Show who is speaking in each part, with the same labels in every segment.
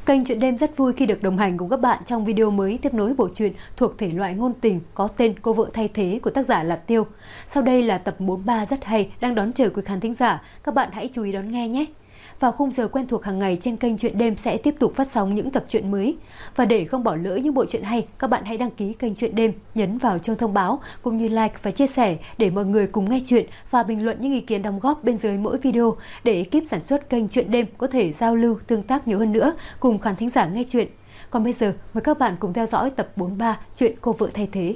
Speaker 1: Kênh Chuyện Đêm rất vui khi được đồng hành cùng các bạn trong video mới tiếp nối bộ truyện thuộc thể loại ngôn tình có tên Cô vợ thay thế của tác giả Lạt Tiêu. Sau đây là tập 43 rất hay đang đón chờ quý khán thính giả, các bạn hãy chú ý đón nghe nhé. Vào khung giờ quen thuộc hàng ngày trên kênh Chuyện Đêm sẽ tiếp tục phát sóng những tập truyện mới. Và để không bỏ lỡ những bộ truyện hay, các bạn hãy đăng ký kênh Chuyện Đêm, nhấn vào chuông thông báo cũng như like và chia sẻ để mọi người cùng nghe chuyện và bình luận những ý kiến đóng góp bên dưới mỗi video để ekip sản xuất kênh Chuyện Đêm có thể giao lưu, tương tác nhiều hơn nữa cùng khán thính giả nghe chuyện. Còn bây giờ, mời các bạn cùng theo dõi tập 43 chuyện Cô vợ thay thế.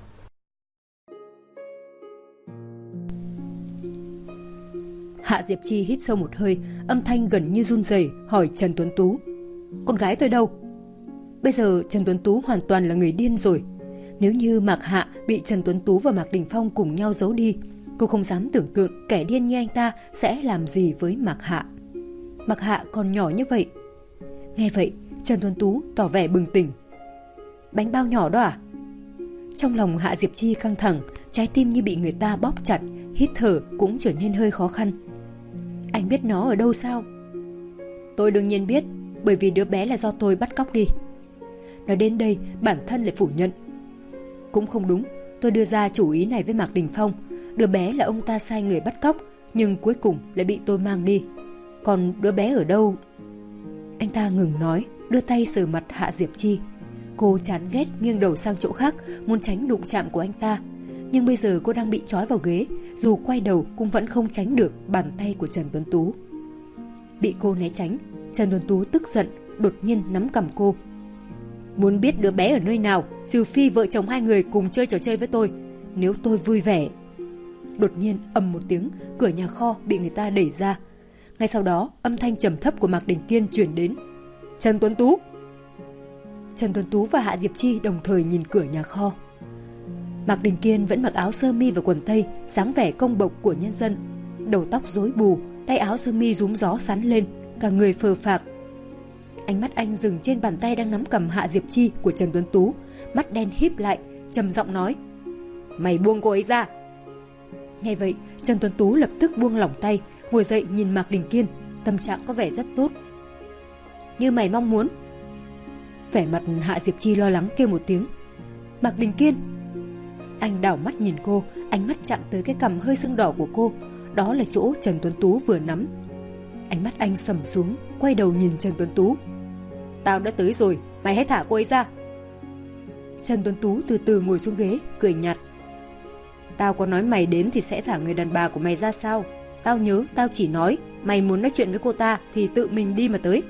Speaker 1: Hạ Diệp Chi hít sâu một hơi, âm thanh gần như run rẩy hỏi Trần Tuấn Tú: "Con gái tôi đâu?" Bây giờ Trần Tuấn Tú hoàn toàn là người điên rồi. Nếu như Mạc Hạ bị Trần Tuấn Tú và Mạc Đình Phong cùng nhau giấu đi, cô không dám tưởng tượng kẻ điên như anh ta sẽ làm gì với Mạc Hạ. Mạc Hạ còn nhỏ như vậy. Nghe vậy, Trần Tuấn Tú tỏ vẻ bừng tỉnh. "Bánh bao nhỏ đó à?" Trong lòng Hạ Diệp Chi căng thẳng, trái tim như bị người ta bóp chặt, hít thở cũng trở nên hơi khó khăn. "Anh biết nó ở đâu sao?" "Tôi đương nhiên biết, bởi vì đứa bé là do tôi bắt cóc đi." Nói đến đây, bản thân lại phủ nhận. "Cũng không đúng, tôi đưa ra chủ ý này với Mạc Đình Phong. Đứa bé là ông ta sai người bắt cóc, nhưng cuối cùng lại bị tôi mang đi. Còn đứa bé ở đâu?" Anh ta ngừng nói, đưa tay sờ mặt Hạ Diệp Chi. Cô chán ghét nghiêng đầu sang chỗ khác, muốn tránh đụng chạm của anh ta. Nhưng bây giờ cô đang bị trói vào ghế, dù quay đầu cũng vẫn không tránh được bàn tay của Trần Tuấn Tú. Bị cô né tránh, Trần Tuấn Tú tức giận, đột nhiên nắm cằm cô. "Muốn biết đứa bé ở nơi nào, trừ phi vợ chồng hai người cùng chơi trò chơi với tôi. Nếu tôi vui vẻ..." Đột nhiên ầm một tiếng, cửa nhà kho bị người ta đẩy ra. Ngay sau đó, âm thanh trầm thấp của Mạc Đình Kiên truyền đến. "Trần Tuấn Tú!" Trần Tuấn Tú và Hạ Diệp Chi đồng thời nhìn cửa nhà kho. Mạc Đình Kiên vẫn mặc áo sơ mi và quần tây, dáng vẻ công bộc của nhân dân. Đầu tóc rối bù, tay áo sơ mi rúm gió xắn lên, cả người phờ phạc. Ánh mắt anh dừng trên bàn tay đang nắm cầm Hạ Diệp Chi của Trần Tuấn Tú, mắt đen híp lại, trầm giọng nói: "Mày buông cô ấy ra." Nghe vậy, Trần Tuấn Tú lập tức buông lỏng tay, ngồi dậy nhìn Mạc Đình Kiên, tâm trạng có vẻ rất tốt. "Như mày mong muốn." Vẻ mặt Hạ Diệp Chi lo lắng kêu một tiếng: "Mạc Đình Kiên!" Anh đảo mắt nhìn cô, ánh mắt chạm tới cái cằm hơi sưng đỏ của cô, đó là chỗ Trần Tuấn Tú vừa nắm. Ánh mắt anh sầm xuống, quay đầu nhìn Trần Tuấn Tú. "Tao đã tới rồi, mày hãy thả cô ấy ra." Trần Tuấn Tú từ từ ngồi xuống ghế, cười nhạt. "Tao có nói mày đến thì sẽ thả người đàn bà của mày ra sao? Tao nhớ tao chỉ nói mày muốn nói chuyện với cô ta thì tự mình đi mà tới."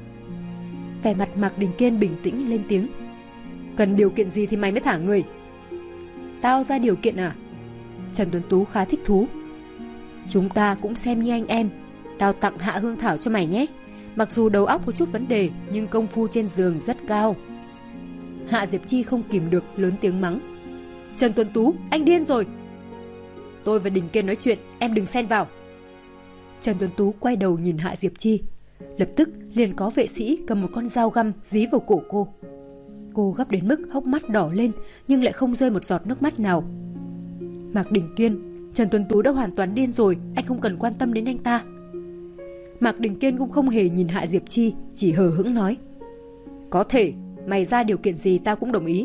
Speaker 1: Vẻ mặt Mạc Đình Kiên bình tĩnh lên tiếng. "Cần điều kiện gì thì mày mới thả người?" "Tao ra điều kiện à?" Trần Tuấn Tú khá thích thú. "Chúng ta cũng xem như anh em. Tao tặng Hạ Hương Thảo cho mày nhé. Mặc dù đầu óc có chút vấn đề, nhưng công phu trên giường rất cao." Hạ Diệp Chi không kìm được lớn tiếng mắng. "Trần Tuấn Tú, anh điên rồi." "Tôi và Đình Kiên nói chuyện, em đừng xen vào." Trần Tuấn Tú quay đầu nhìn Hạ Diệp Chi. Lập tức liền có vệ sĩ cầm một con dao găm dí vào cổ cô. Cô gấp đến mức hốc mắt đỏ lên, nhưng lại không rơi một giọt nước mắt nào. "Mạc Đình Kiên, Trần Tuấn Tú đã hoàn toàn điên rồi, anh không cần quan tâm đến anh ta." Mạc Đình Kiên cũng không hề nhìn Hạ Diệp Chi, chỉ hờ hững nói: "Có thể, mày ra điều kiện gì tao cũng đồng ý."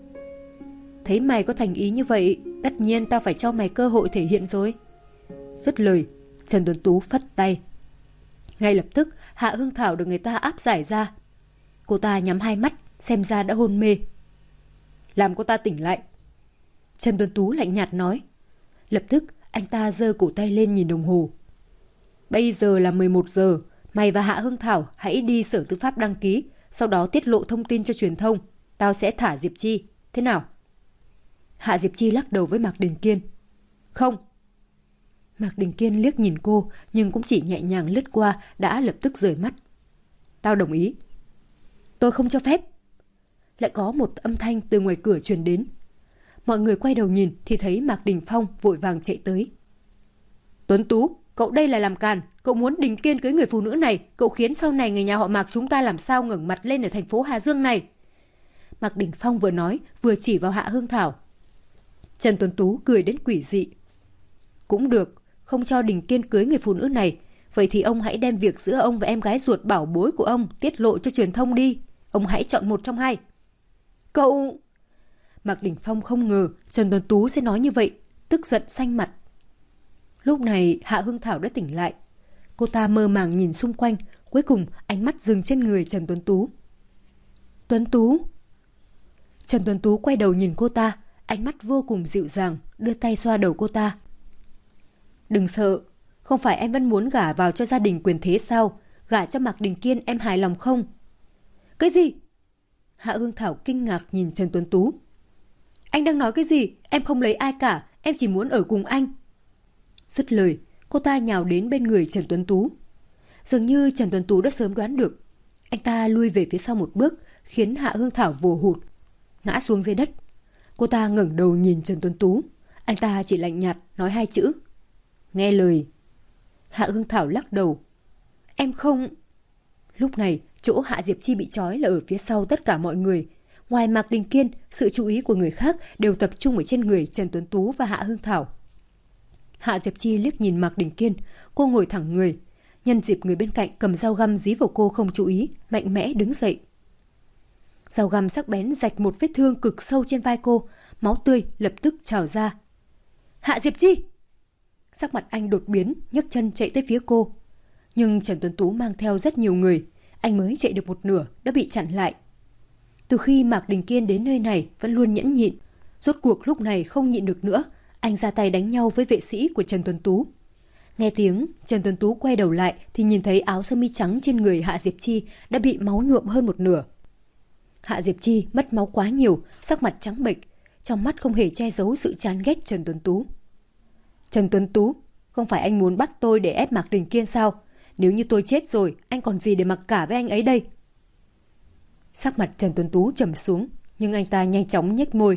Speaker 1: "Thấy mày có thành ý như vậy, tất nhiên tao phải cho mày cơ hội thể hiện rồi." Dứt lời, Trần Tuấn Tú phất tay. Ngay lập tức, Hạ Hương Thảo được người ta áp giải ra. Cô ta nhắm hai mắt, xem ra đã hôn mê. "Làm cô ta tỉnh lại." Trần Tuấn Tú lạnh nhạt nói. Lập tức, anh ta giơ cổ tay lên nhìn đồng hồ. "Bây giờ là 11 giờ, mày và Hạ Hương Thảo hãy đi Sở Tư pháp đăng ký, sau đó tiết lộ thông tin cho truyền thông. Tao sẽ thả Diệp Chi, thế nào?" Hạ Diệp Chi lắc đầu với Mạc Đình Kiên. "Không." Mạc Đình Kiên liếc nhìn cô, nhưng cũng chỉ nhẹ nhàng lướt qua, đã lập tức rời mắt. "Tao đồng ý." "Tôi không cho phép." Lại có một âm thanh từ ngoài cửa truyền đến. Mọi người quay đầu nhìn thì thấy Mạc Đình Phong vội vàng chạy tới. "Tuấn Tú, cậu đây là làm càn. Cậu muốn Đình Kiên cưới người phụ nữ này, cậu khiến sau này người nhà họ Mạc chúng ta làm sao ngẩng mặt lên ở thành phố Hà Dương này." Mạc Đình Phong vừa nói vừa chỉ vào Hạ Hương Thảo. Trần Tuấn Tú cười đến quỷ dị. "Cũng được, không cho Đình Kiên cưới người phụ nữ này, Vậy thì ông hãy đem việc giữa ông và em gái ruột bảo bối của ông tiết lộ cho truyền thông đi. Ông hãy chọn một trong hai. Cậu... Mạc Đình Phong không ngờ Trần Tuấn Tú sẽ nói như vậy, tức giận xanh mặt. Lúc này Hạ Hương Thảo đã tỉnh lại. Cô ta mơ màng nhìn xung quanh, cuối cùng ánh mắt dừng trên người Trần Tuấn Tú. Tuấn Tú. Trần Tuấn Tú quay đầu nhìn cô ta, ánh mắt vô cùng dịu dàng, đưa tay xoa đầu cô ta. Đừng sợ, không phải em vẫn muốn gả vào cho gia đình quyền thế sao? Gả cho Mạc Đình Kiên em hài lòng không? Cái gì? Hạ Hương Thảo kinh ngạc nhìn Trần Tuấn Tú. Anh đang nói cái gì? Em không lấy ai cả, em chỉ muốn ở cùng anh. Dứt lời, cô ta nhào đến bên người Trần Tuấn Tú. Dường như Trần Tuấn Tú đã sớm đoán được. Anh ta lui về phía sau một bước, khiến Hạ Hương Thảo vồ hụt, ngã xuống dưới đất. Cô ta ngẩng đầu nhìn Trần Tuấn Tú. Anh ta chỉ lạnh nhạt nói hai chữ: nghe lời. Hạ Hương Thảo lắc đầu. Em không... Lúc này, chỗ Hạ Diệp Chi bị trói là ở phía sau tất cả mọi người. Ngoài Mạc Đình Kiên, sự chú ý của người khác đều tập trung ở trên người Trần Tuấn Tú và Hạ Hương Thảo. Hạ Diệp Chi liếc nhìn Mạc Đình Kiên, cô ngồi thẳng người. Nhân dịp người bên cạnh cầm dao găm dí vào cô không chú ý, mạnh mẽ đứng dậy. Dao găm sắc bén rạch một vết thương cực sâu trên vai cô, máu tươi lập tức trào ra. Hạ Diệp Chi! Sắc mặt anh đột biến, nhấc chân chạy tới phía cô. Nhưng Trần Tuấn Tú mang theo rất nhiều người, anh mới chạy được một nửa đã bị chặn lại. Từ khi Mạc Đình Kiên đến nơi này vẫn luôn nhẫn nhịn, rốt cuộc lúc này không nhịn được nữa, anh ra tay đánh nhau với vệ sĩ của Trần Tuấn Tú. Nghe tiếng, Trần Tuấn Tú quay đầu lại thì nhìn thấy áo sơ mi trắng trên người Hạ Diệp Chi đã bị máu nhuộm hơn một nửa. Hạ Diệp Chi mất máu quá nhiều, sắc mặt trắng bệch, trong mắt không hề che giấu sự chán ghét Trần Tuấn Tú. Trần Tuấn Tú, không phải anh muốn bắt tôi để ép Mạc Đình Kiên sao? Nếu như tôi chết rồi, anh còn gì để mặc cả với anh ấy đây? Sắc mặt Trần Tuấn Tú trầm xuống, nhưng anh ta nhanh chóng nhếch môi.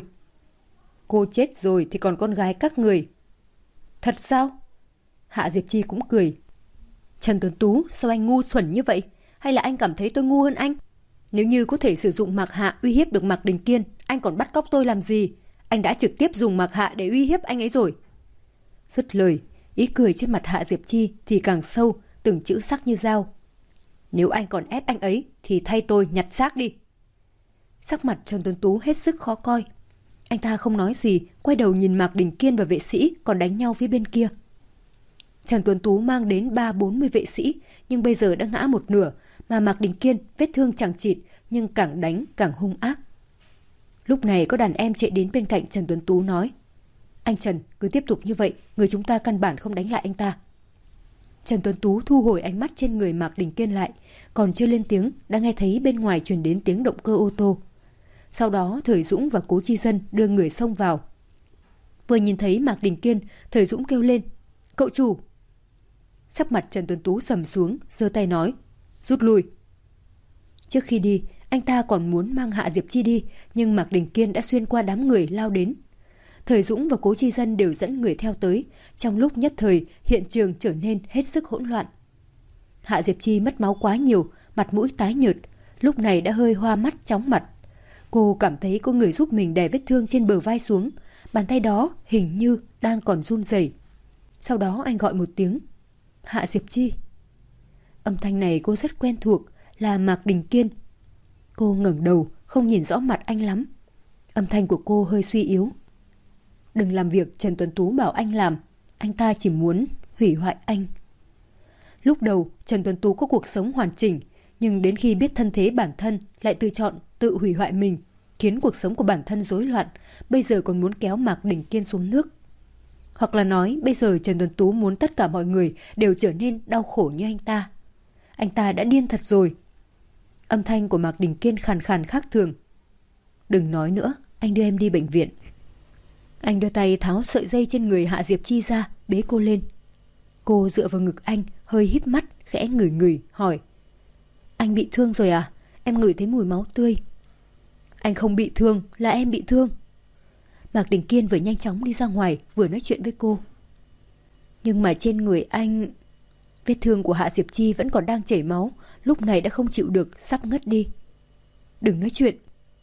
Speaker 1: Cô chết rồi thì còn con gái các người. Thật sao? Hạ Diệp Chi cũng cười. Trần Tuấn Tú, sao anh ngu xuẩn như vậy? Hay là anh cảm thấy tôi ngu hơn anh? Nếu như có thể sử dụng Mạc Hạ uy hiếp được Mạc Đình Kiên, anh còn bắt cóc tôi làm gì? Anh đã trực tiếp dùng Mạc Hạ để uy hiếp anh ấy rồi. Dứt lời, ý cười trên mặt Hạ Diệp Chi thì càng sâu, từng chữ sắc như dao. Nếu anh còn ép anh ấy thì thay tôi nhặt xác đi. Sắc mặt Trần Tuấn Tú hết sức khó coi. Anh ta không nói gì, quay đầu nhìn Mạc Đình Kiên và vệ sĩ còn đánh nhau phía bên kia. Trần Tuấn Tú mang đến 30-40 vệ sĩ, nhưng bây giờ đã ngã một nửa, mà Mạc Đình Kiên vết thương chẳng chịt nhưng càng đánh càng hung ác. Lúc này có đàn em chạy đến bên cạnh Trần Tuấn Tú nói: Anh Trần, cứ tiếp tục như vậy, người chúng ta căn bản không đánh lại anh ta. Trần Tuấn Tú thu hồi ánh mắt trên người Mạc Đình Kiên lại, còn chưa lên tiếng đã nghe thấy bên ngoài truyền đến tiếng động cơ ô tô. Sau đó Thời Dũng và Cố Chi Dân đưa người xông vào. Vừa nhìn thấy Mạc Đình Kiên, Thời Dũng kêu lên: Cậu chủ! Sắc mặt Trần Tuấn Tú sầm xuống, giơ tay nói: Rút lui. Trước khi đi, anh ta còn muốn mang Hạ Diệp Chi đi, nhưng Mạc Đình Kiên đã xuyên qua đám người lao đến. Thời Dũng và Cố Chi Dân đều dẫn người theo tới, trong lúc nhất thời hiện trường trở nên hết sức hỗn loạn. Hạ Diệp Chi mất máu quá nhiều, mặt mũi tái nhợt, lúc này đã hơi hoa mắt chóng mặt. Cô cảm thấy có người giúp mình đè vết thương trên bờ vai xuống, bàn tay đó hình như đang còn run rẩy. Sau đó anh gọi một tiếng: Hạ Diệp Chi. Âm thanh này cô rất quen thuộc, là Mạc Đình Kiên. Cô ngẩng đầu, không nhìn rõ mặt anh lắm. Âm thanh của cô hơi suy yếu. Đừng làm việc Trần Tuấn Tú bảo anh làm, anh ta chỉ muốn hủy hoại anh. Lúc đầu Trần Tuấn Tú có cuộc sống hoàn chỉnh, nhưng đến khi biết thân thế bản thân lại tự chọn tự hủy hoại mình, khiến cuộc sống của bản thân rối loạn, bây giờ còn muốn kéo Mạc Đình Kiên xuống nước. Hoặc là nói bây giờ Trần Tuấn Tú muốn tất cả mọi người đều trở nên đau khổ như anh ta. Anh ta đã điên thật rồi. Âm thanh của Mạc Đình Kiên khàn khàn khác thường. Đừng nói nữa, anh đưa em đi bệnh viện. Anh đưa tay tháo sợi dây trên người Hạ Diệp Chi ra, bế cô lên. Cô dựa vào ngực anh, hơi híp mắt, khẽ ngửi ngửi, hỏi: Anh bị thương rồi à? Em ngửi thấy mùi máu tươi. Anh không bị thương, là em bị thương. Mạc Đình Kiên vừa nhanh chóng đi ra ngoài, vừa nói chuyện với cô. Nhưng mà trên người anh... Vết thương của Hạ Diệp Chi vẫn còn đang chảy máu, lúc này đã không chịu được, sắp ngất đi. Đừng nói chuyện.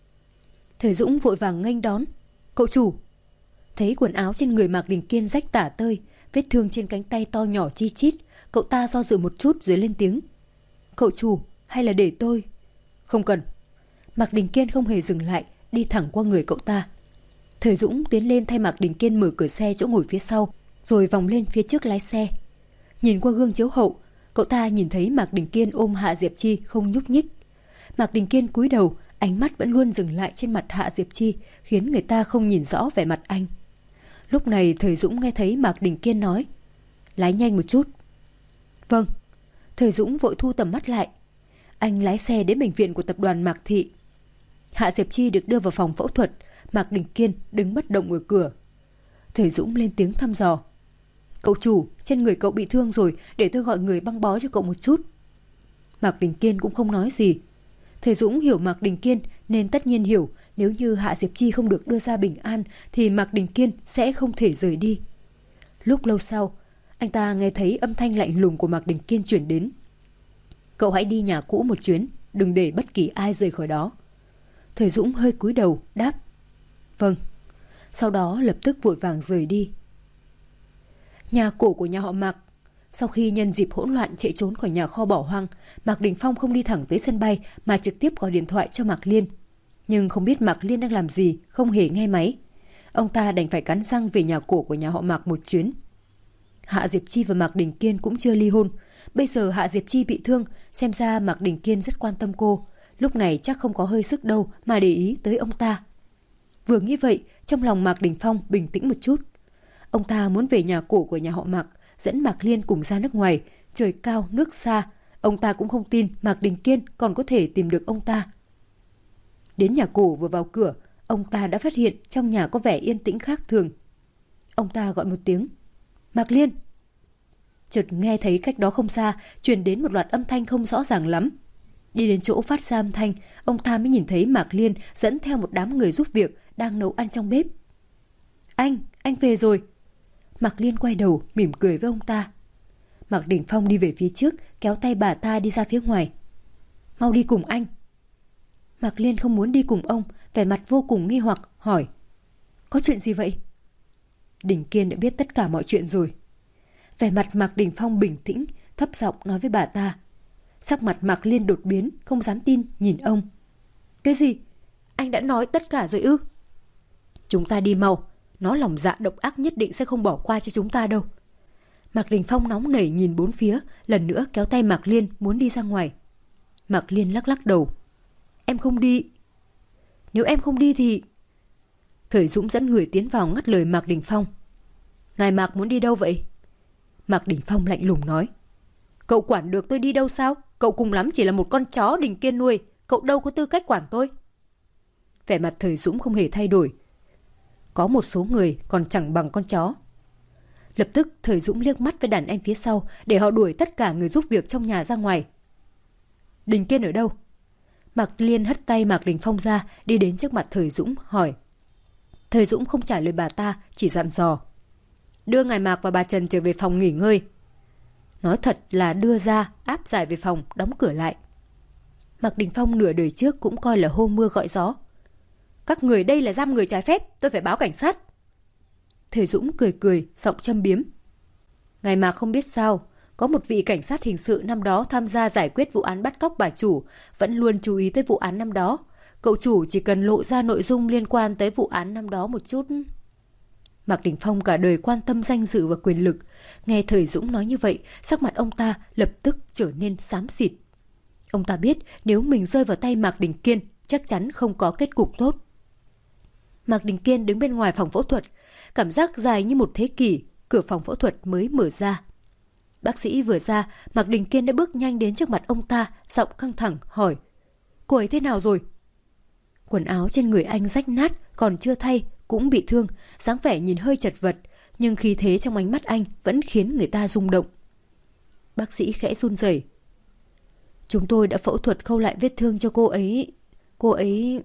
Speaker 1: Thời Dũng vội vàng nghênh đón: Cậu chủ! Thấy quần áo trên người Mạc Đình Kiên rách tả tơi, vết thương trên cánh tay to nhỏ chi chít, cậu ta do dự một chút rồi lên tiếng. Cậu chủ, hay là để tôi? Không cần. Mạc Đình Kiên không hề dừng lại, đi thẳng qua người cậu ta. Thời Dũng tiến lên thay Mạc Đình Kiên mở cửa xe chỗ ngồi phía sau, rồi vòng lên phía trước lái xe. Nhìn qua gương chiếu hậu, cậu ta nhìn thấy Mạc Đình Kiên ôm Hạ Diệp Chi không nhúc nhích. Mạc Đình Kiên cúi đầu, ánh mắt vẫn luôn dừng lại trên mặt Hạ Diệp Chi, khiến người ta không nhìn rõ vẻ mặt anh. Lúc này Thời Dũng nghe thấy Mạc Đình Kiên nói, lái nhanh một chút. Vâng. Thời Dũng vội thu tầm mắt lại. Anh lái xe đến bệnh viện của tập đoàn Mạc Thị. Hạ Diệp Chi được đưa vào phòng phẫu thuật, Mạc Đình Kiên đứng bất động ở cửa. Thời Dũng lên tiếng thăm dò. Cậu chủ, trên người cậu bị thương rồi, để tôi gọi người băng bó cho cậu một chút. Mạc Đình Kiên cũng không nói gì. Thời Dũng hiểu Mạc Đình Kiên nên tất nhiên hiểu nếu như Hạ Diệp Chi không được đưa ra bình an thì Mạc Đình Kiên sẽ không thể rời đi. Lúc lâu sau, anh ta nghe thấy âm thanh lạnh lùng của Mạc Đình Kiên chuyển đến. Cậu hãy đi nhà cũ một chuyến, đừng để bất kỳ ai rời khỏi đó. Thời Dũng hơi cúi đầu, đáp. Vâng. Sau đó lập tức vội vàng rời đi. Nhà cổ của nhà họ Mạc. Sau khi nhân dịp hỗn loạn chạy trốn khỏi nhà kho bỏ hoang, Mạc Đình Phong không đi thẳng tới sân bay mà trực tiếp gọi điện thoại cho Mạc Liên. Nhưng không biết Mạc Liên đang làm gì, không hề nghe máy. Ông ta đành phải cắn răng về nhà cổ của nhà họ Mạc một chuyến. Hạ Diệp Chi và Mạc Đình Kiên cũng chưa ly hôn. Bây giờ Hạ Diệp Chi bị thương, xem ra Mạc Đình Kiên rất quan tâm cô. Lúc này chắc không có hơi sức đâu mà để ý tới ông ta. Vừa nghĩ vậy, trong lòng Mạc Đình Phong bình tĩnh một chút. Ông ta muốn về nhà cổ của nhà họ Mạc, dẫn Mạc Liên cùng ra nước ngoài. Trời cao, nước xa. Ông ta cũng không tin Mạc Đình Kiên còn có thể tìm được ông ta. Đến nhà cổ vừa vào cửa, ông ta đã phát hiện trong nhà có vẻ yên tĩnh khác thường. Ông ta gọi một tiếng. Mạc Liên. Chợt nghe thấy cách đó không xa truyền đến một loạt âm thanh không rõ ràng lắm. Đi đến chỗ phát ra âm thanh, ông ta mới nhìn thấy Mạc Liên dẫn theo một đám người giúp việc đang nấu ăn trong bếp. Anh về rồi. Mạc Liên quay đầu mỉm cười với ông ta. Mạc Đình Phong đi về phía trước, kéo tay bà ta đi ra phía ngoài. Mau đi cùng anh. Mạc Liên không muốn đi cùng ông, vẻ mặt vô cùng nghi hoặc hỏi. Có chuyện gì vậy? Đình Kiên đã biết tất cả mọi chuyện rồi. Vẻ mặt Mạc Đình Phong bình tĩnh, thấp giọng nói với bà ta. Sắc mặt Mạc Liên đột biến, không dám tin nhìn ông. Cái gì? Anh đã nói tất cả rồi ư? Chúng ta đi mau, nó lòng dạ độc ác nhất định sẽ không bỏ qua cho chúng ta đâu. Mạc Đình Phong nóng nảy nhìn bốn phía, lần nữa kéo tay Mạc Liên muốn đi ra ngoài. Mạc Liên lắc lắc đầu. Em không đi. Nếu em không đi thì... Thời Dũng dẫn người tiến vào ngắt lời Mạc Đình Phong. Ngài Mạc muốn đi đâu vậy? Mạc Đình Phong lạnh lùng nói. Cậu quản được tôi đi đâu sao? Cậu cùng lắm chỉ là một con chó Đình Kiên nuôi, cậu đâu có tư cách quản tôi. Vẻ mặt Thời Dũng không hề thay đổi. Có một số người còn chẳng bằng con chó. Lập tức Thời Dũng liếc mắt với đàn em phía sau để họ đuổi tất cả người giúp việc trong nhà ra ngoài. Đình Kiên ở đâu? Mạc Liên hất tay Mạc Đình Phong ra, đi đến trước mặt Thời Dũng hỏi. Thời Dũng không trả lời bà ta, chỉ dặn dò. Đưa ngài Mạc và bà Trần trở về phòng nghỉ ngơi. Nói thật là đưa ra, áp giải về phòng, đóng cửa lại. Mạc Đình Phong nửa đời trước cũng coi là hô mưa gọi gió. Các người đây là giam người trái phép, tôi phải báo cảnh sát. Thời Dũng cười cười, giọng châm biếm. Ngài Mạc không biết sao, có một vị cảnh sát hình sự năm đó tham gia giải quyết vụ án bắt cóc bà chủ, vẫn luôn chú ý tới vụ án năm đó. Cậu chủ chỉ cần lộ ra nội dung liên quan tới vụ án năm đó một chút. Mạc Đình Phong cả đời quan tâm danh dự và quyền lực. Nghe Thời Dũng nói như vậy, sắc mặt ông ta lập tức trở nên xám xịt. Ông ta biết nếu mình rơi vào tay Mạc Đình Kiên, chắc chắn không có kết cục tốt. Mạc Đình Kiên đứng bên ngoài phòng phẫu thuật, cảm giác dài như một thế kỷ, cửa phòng phẫu thuật mới mở ra. Bác sĩ vừa ra, Mạc Đình Kiên đã bước nhanh đến trước mặt ông ta, giọng căng thẳng hỏi. Cô ấy thế nào rồi? Quần áo trên người anh rách nát, còn chưa thay, cũng bị thương, dáng vẻ nhìn hơi chật vật, nhưng khí thế trong ánh mắt anh vẫn khiến người ta rung động. Bác sĩ khẽ run rẩy. Chúng tôi đã phẫu thuật khâu lại vết thương cho cô ấy. Cô ấy...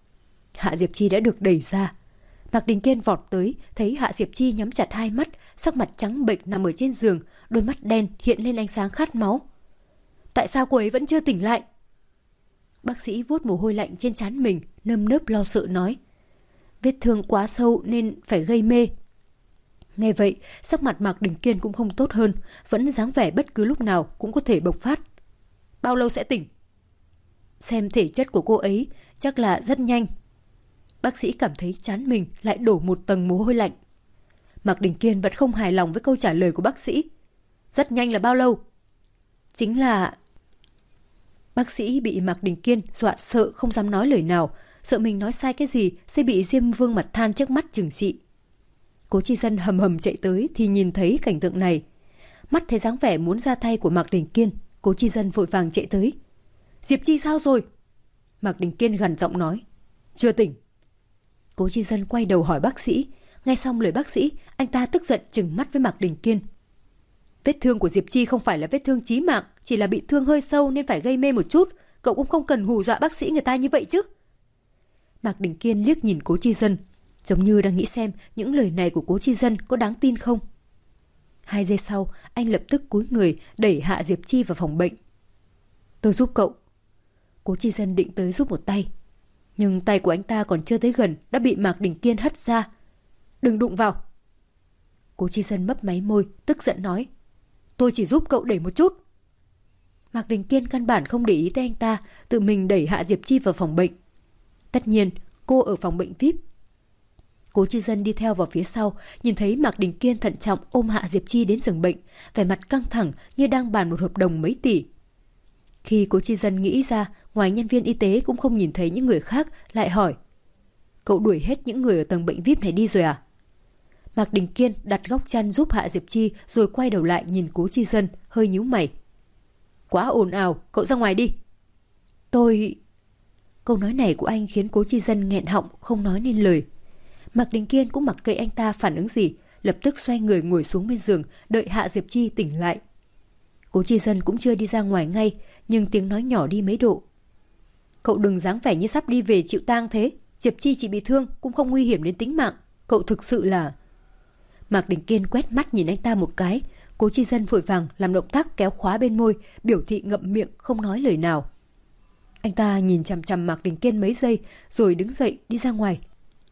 Speaker 1: Hạ Diệp Chi đã được đẩy ra. Mạc Đình Kiên vọt tới, thấy Hạ Diệp Chi nhắm chặt hai mắt, sắc mặt trắng bệch nằm ở trên giường, đôi mắt đen hiện lên ánh sáng khát máu. Tại sao cô ấy vẫn chưa tỉnh lại? Bác sĩ vuốt mồ hôi lạnh trên trán mình, nơm nớp lo sợ nói. Vết thương quá sâu nên phải gây mê. Nghe vậy, sắc mặt Mạc Đình Kiên cũng không tốt hơn, vẫn dáng vẻ bất cứ lúc nào cũng có thể bộc phát. Bao lâu sẽ tỉnh? Xem thể chất của cô ấy, chắc là rất nhanh. Bác sĩ cảm thấy trán mình lại đổ một tầng mồ hôi lạnh. Mạc Đình Kiên vẫn không hài lòng với câu trả lời của bác sĩ. Rất nhanh là bao lâu? Chính là... Bác sĩ bị Mạc Đình Kiên dọa sợ không dám nói lời nào, sợ mình nói sai cái gì sẽ bị Diêm Vương Mặt Than trước mắt trừng trị. Cố Chi Dân hầm hầm chạy tới thì nhìn thấy cảnh tượng này. Mắt thấy dáng vẻ muốn ra tay của Mạc Đình Kiên, Cố Chi Dân vội vàng chạy tới. Diệp Chi sao rồi? Mạc Đình Kiên gằn giọng nói. Chưa tỉnh. Cố Chi Dân quay đầu hỏi bác sĩ. Nghe xong lời bác sĩ, anh ta tức giận trừng mắt với Mạc Đình Kiên. Vết thương của Diệp Chi không phải là vết thương chí mạng, chỉ là bị thương hơi sâu nên phải gây mê một chút. Cậu cũng không cần hù dọa bác sĩ người ta như vậy chứ. Mạc Đình Kiên liếc nhìn Cố Chi Dân, giống như đang nghĩ xem những lời này của Cố Chi Dân có đáng tin không. 2 giây sau, anh lập tức cúi người đẩy Hạ Diệp Chi vào phòng bệnh. Tôi giúp cậu. Cố Chi Dân định tới giúp một tay, nhưng tay của anh ta còn chưa tới gần đã bị Mạc Đình Kiên hất ra. Đừng đụng vào. Cố Chi Dân mấp máy môi, tức giận nói. Tôi chỉ giúp cậu đẩy một chút. Mạc Đình Kiên căn bản không để ý tới anh ta, tự mình đẩy Hạ Diệp Chi vào phòng bệnh. Tất nhiên, cô ở phòng bệnh VIP. Cố Chi Dân đi theo vào phía sau, nhìn thấy Mạc Đình Kiên thận trọng ôm Hạ Diệp Chi đến giường bệnh, vẻ mặt căng thẳng như đang bàn một hợp đồng mấy tỷ. Khi Cố Chi Dân nghĩ ra, ngoài nhân viên y tế cũng không nhìn thấy những người khác, lại hỏi. Cậu đuổi hết những người ở tầng bệnh VIP này đi rồi à? Mạc Đình Kiên đặt góc chăn giúp Hạ Diệp Chi rồi quay đầu lại nhìn Cố Chi Dân, hơi nhíu mày. Quá ồn ào, cậu ra ngoài đi. Tôi... Câu nói này của anh khiến Cố Chi Dân nghẹn họng không nói nên lời. Mạc Đình Kiên cũng mặc kệ anh ta phản ứng gì, lập tức xoay người ngồi xuống bên giường, đợi Hạ Diệp Chi tỉnh lại. Cố Chi Dân cũng chưa đi ra ngoài ngay, nhưng tiếng nói nhỏ đi mấy độ. Cậu đừng dáng vẻ như sắp đi về chịu tang thế. Diệp Chi chỉ bị thương, cũng không nguy hiểm đến tính mạng. Cậu thực sự là... Mạc Đình Kiên quét mắt nhìn anh ta một cái. Cố Chi Dân vội vàng làm động tác kéo khóa bên môi, biểu thị ngậm miệng không nói lời nào. Anh ta nhìn chằm chằm Mạc Đình Kiên mấy giây rồi đứng dậy đi ra ngoài.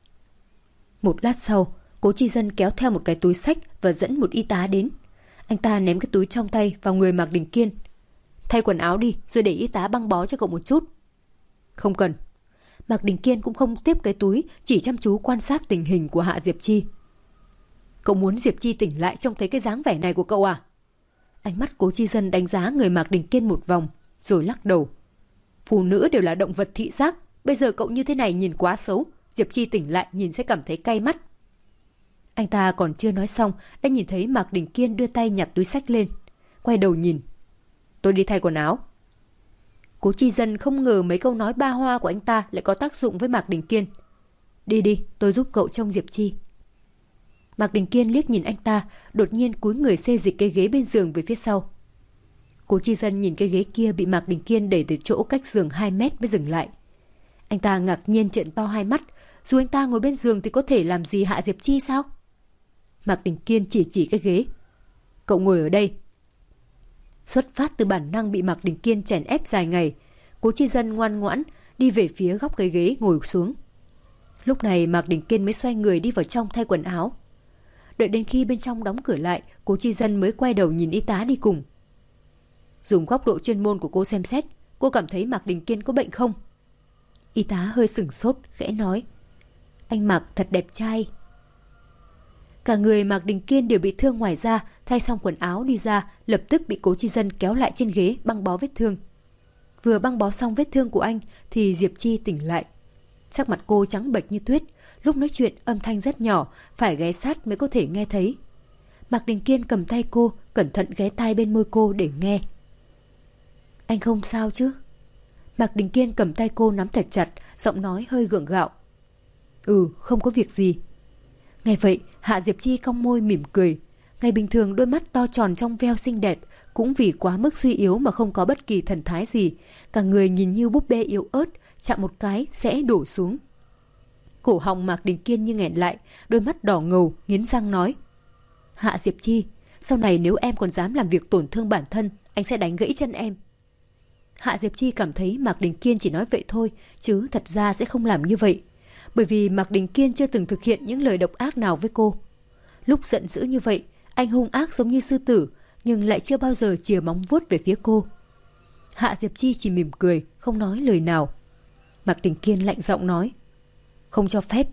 Speaker 1: Một lát sau, Cố Chi Dân kéo theo một cái túi xách và dẫn một y tá đến. Anh ta ném cái túi trong tay vào người Mạc Đình Kiên. Thay quần áo đi rồi để y tá băng bó cho cậu một chút. Không cần. Mạc Đình Kiên cũng không tiếp cái túi, chỉ chăm chú quan sát tình hình của Hạ Diệp Chi. Cậu muốn Diệp Chi tỉnh lại trông thấy cái dáng vẻ này của cậu à? Ánh mắt Cố Chi Dân đánh giá người Mạc Đình Kiên một vòng, rồi lắc đầu. Phụ nữ đều là động vật thị giác, bây giờ cậu như thế này nhìn quá xấu, Diệp Chi tỉnh lại nhìn sẽ cảm thấy cay mắt. Anh ta còn chưa nói xong, đã nhìn thấy Mạc Đình Kiên đưa tay nhặt túi xách lên, quay đầu nhìn. Tôi đi thay quần áo. Cố Chi Dân không ngờ mấy câu nói ba hoa của anh ta lại có tác dụng với Mạc Đình Kiên. Đi đi, tôi giúp cậu trông Diệp Chi. Mạc Đình Kiên liếc nhìn anh ta, đột nhiên cúi người xê dịch cái ghế bên giường về phía sau. Cố Chi Dân nhìn cái ghế kia bị Mạc Đình Kiên đẩy từ chỗ cách giường 2 mét mới dừng lại. Anh ta ngạc nhiên trợn to hai mắt, dù anh ta ngồi bên giường thì có thể làm gì Hạ Diệp Chi sao? Mạc Đình Kiên chỉ cái ghế. Cậu ngồi ở đây. Xuất phát từ bản năng bị Mạc Đình Kiên chèn ép dài ngày, Cố Chi Dân ngoan ngoãn đi về phía góc cái ghế ngồi xuống. Lúc này Mạc Đình Kiên mới xoay người đi vào trong thay quần áo. Đợi đến khi bên trong đóng cửa lại, Cố Chi Dân mới quay đầu nhìn y tá đi cùng. Dùng góc độ chuyên môn của cô xem xét, cô cảm thấy Mạc Đình Kiên có bệnh không? Y tá hơi sửng sốt, khẽ nói. Anh Mạc thật đẹp trai. Cả người Mạc Đình Kiên đều bị thương ngoài da, thay xong quần áo đi ra, lập tức bị Cố Chi Dân kéo lại trên ghế băng bó vết thương. Vừa băng bó xong vết thương của anh thì Diệp Chi tỉnh lại. Sắc mặt cô trắng bệch như tuyết, lúc nói chuyện âm thanh rất nhỏ, phải ghé sát mới có thể nghe thấy. Mạc Đình Kiên cầm tay cô, cẩn thận ghé tai bên môi cô để nghe. Anh không sao chứ? Mạc Đình Kiên cầm tay cô nắm thật chặt, giọng nói hơi gượng gạo. Không có việc gì. Nghe vậy, Hạ Diệp Chi cong môi mỉm cười. Ngày bình thường đôi mắt to tròn trong veo xinh đẹp, cũng vì quá mức suy yếu mà không có bất kỳ thần thái gì. Cả người nhìn như búp bê yếu ớt, chạm một cái sẽ đổ xuống. Cổ họng Mạc Đình Kiên như nghẹn lại, đôi mắt đỏ ngầu, nghiến răng nói. Hạ Diệp Chi, sau này nếu em còn dám làm việc tổn thương bản thân, anh sẽ đánh gãy chân em. Hạ Diệp Chi cảm thấy Mạc Đình Kiên chỉ nói vậy thôi, chứ thật ra sẽ không làm như vậy. Bởi vì Mạc Đình Kiên chưa từng thực hiện những lời độc ác nào với cô. Lúc giận dữ như vậy, anh hung ác giống như sư tử, nhưng lại chưa bao giờ chìa móng vuốt về phía cô. Hạ Diệp Chi chỉ mỉm cười, không nói lời nào. Mạc Đình Kiên lạnh giọng nói, không cho phép.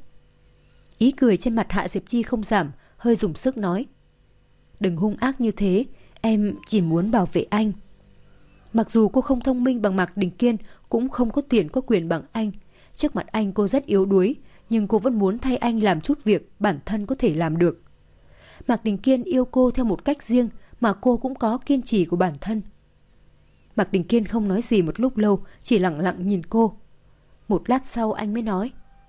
Speaker 1: Ý cười trên mặt Hạ Diệp Chi không giảm, hơi dùng sức nói, đừng hung ác như thế, em chỉ muốn bảo vệ anh. Mặc dù cô không thông minh bằng Mạc Đình Kiên, cũng không có tiền có quyền bằng anh. Trước mặt anh cô rất yếu đuối, nhưng cô vẫn muốn thay anh làm chút việc bản thân có thể làm được. Mạc Đình Kiên yêu cô theo một cách riêng, mà cô cũng có kiên trì của bản thân. Mạc Đình Kiên không nói gì một lúc lâu, chỉ lặng lặng nhìn cô. Một lát sau anh mới nói,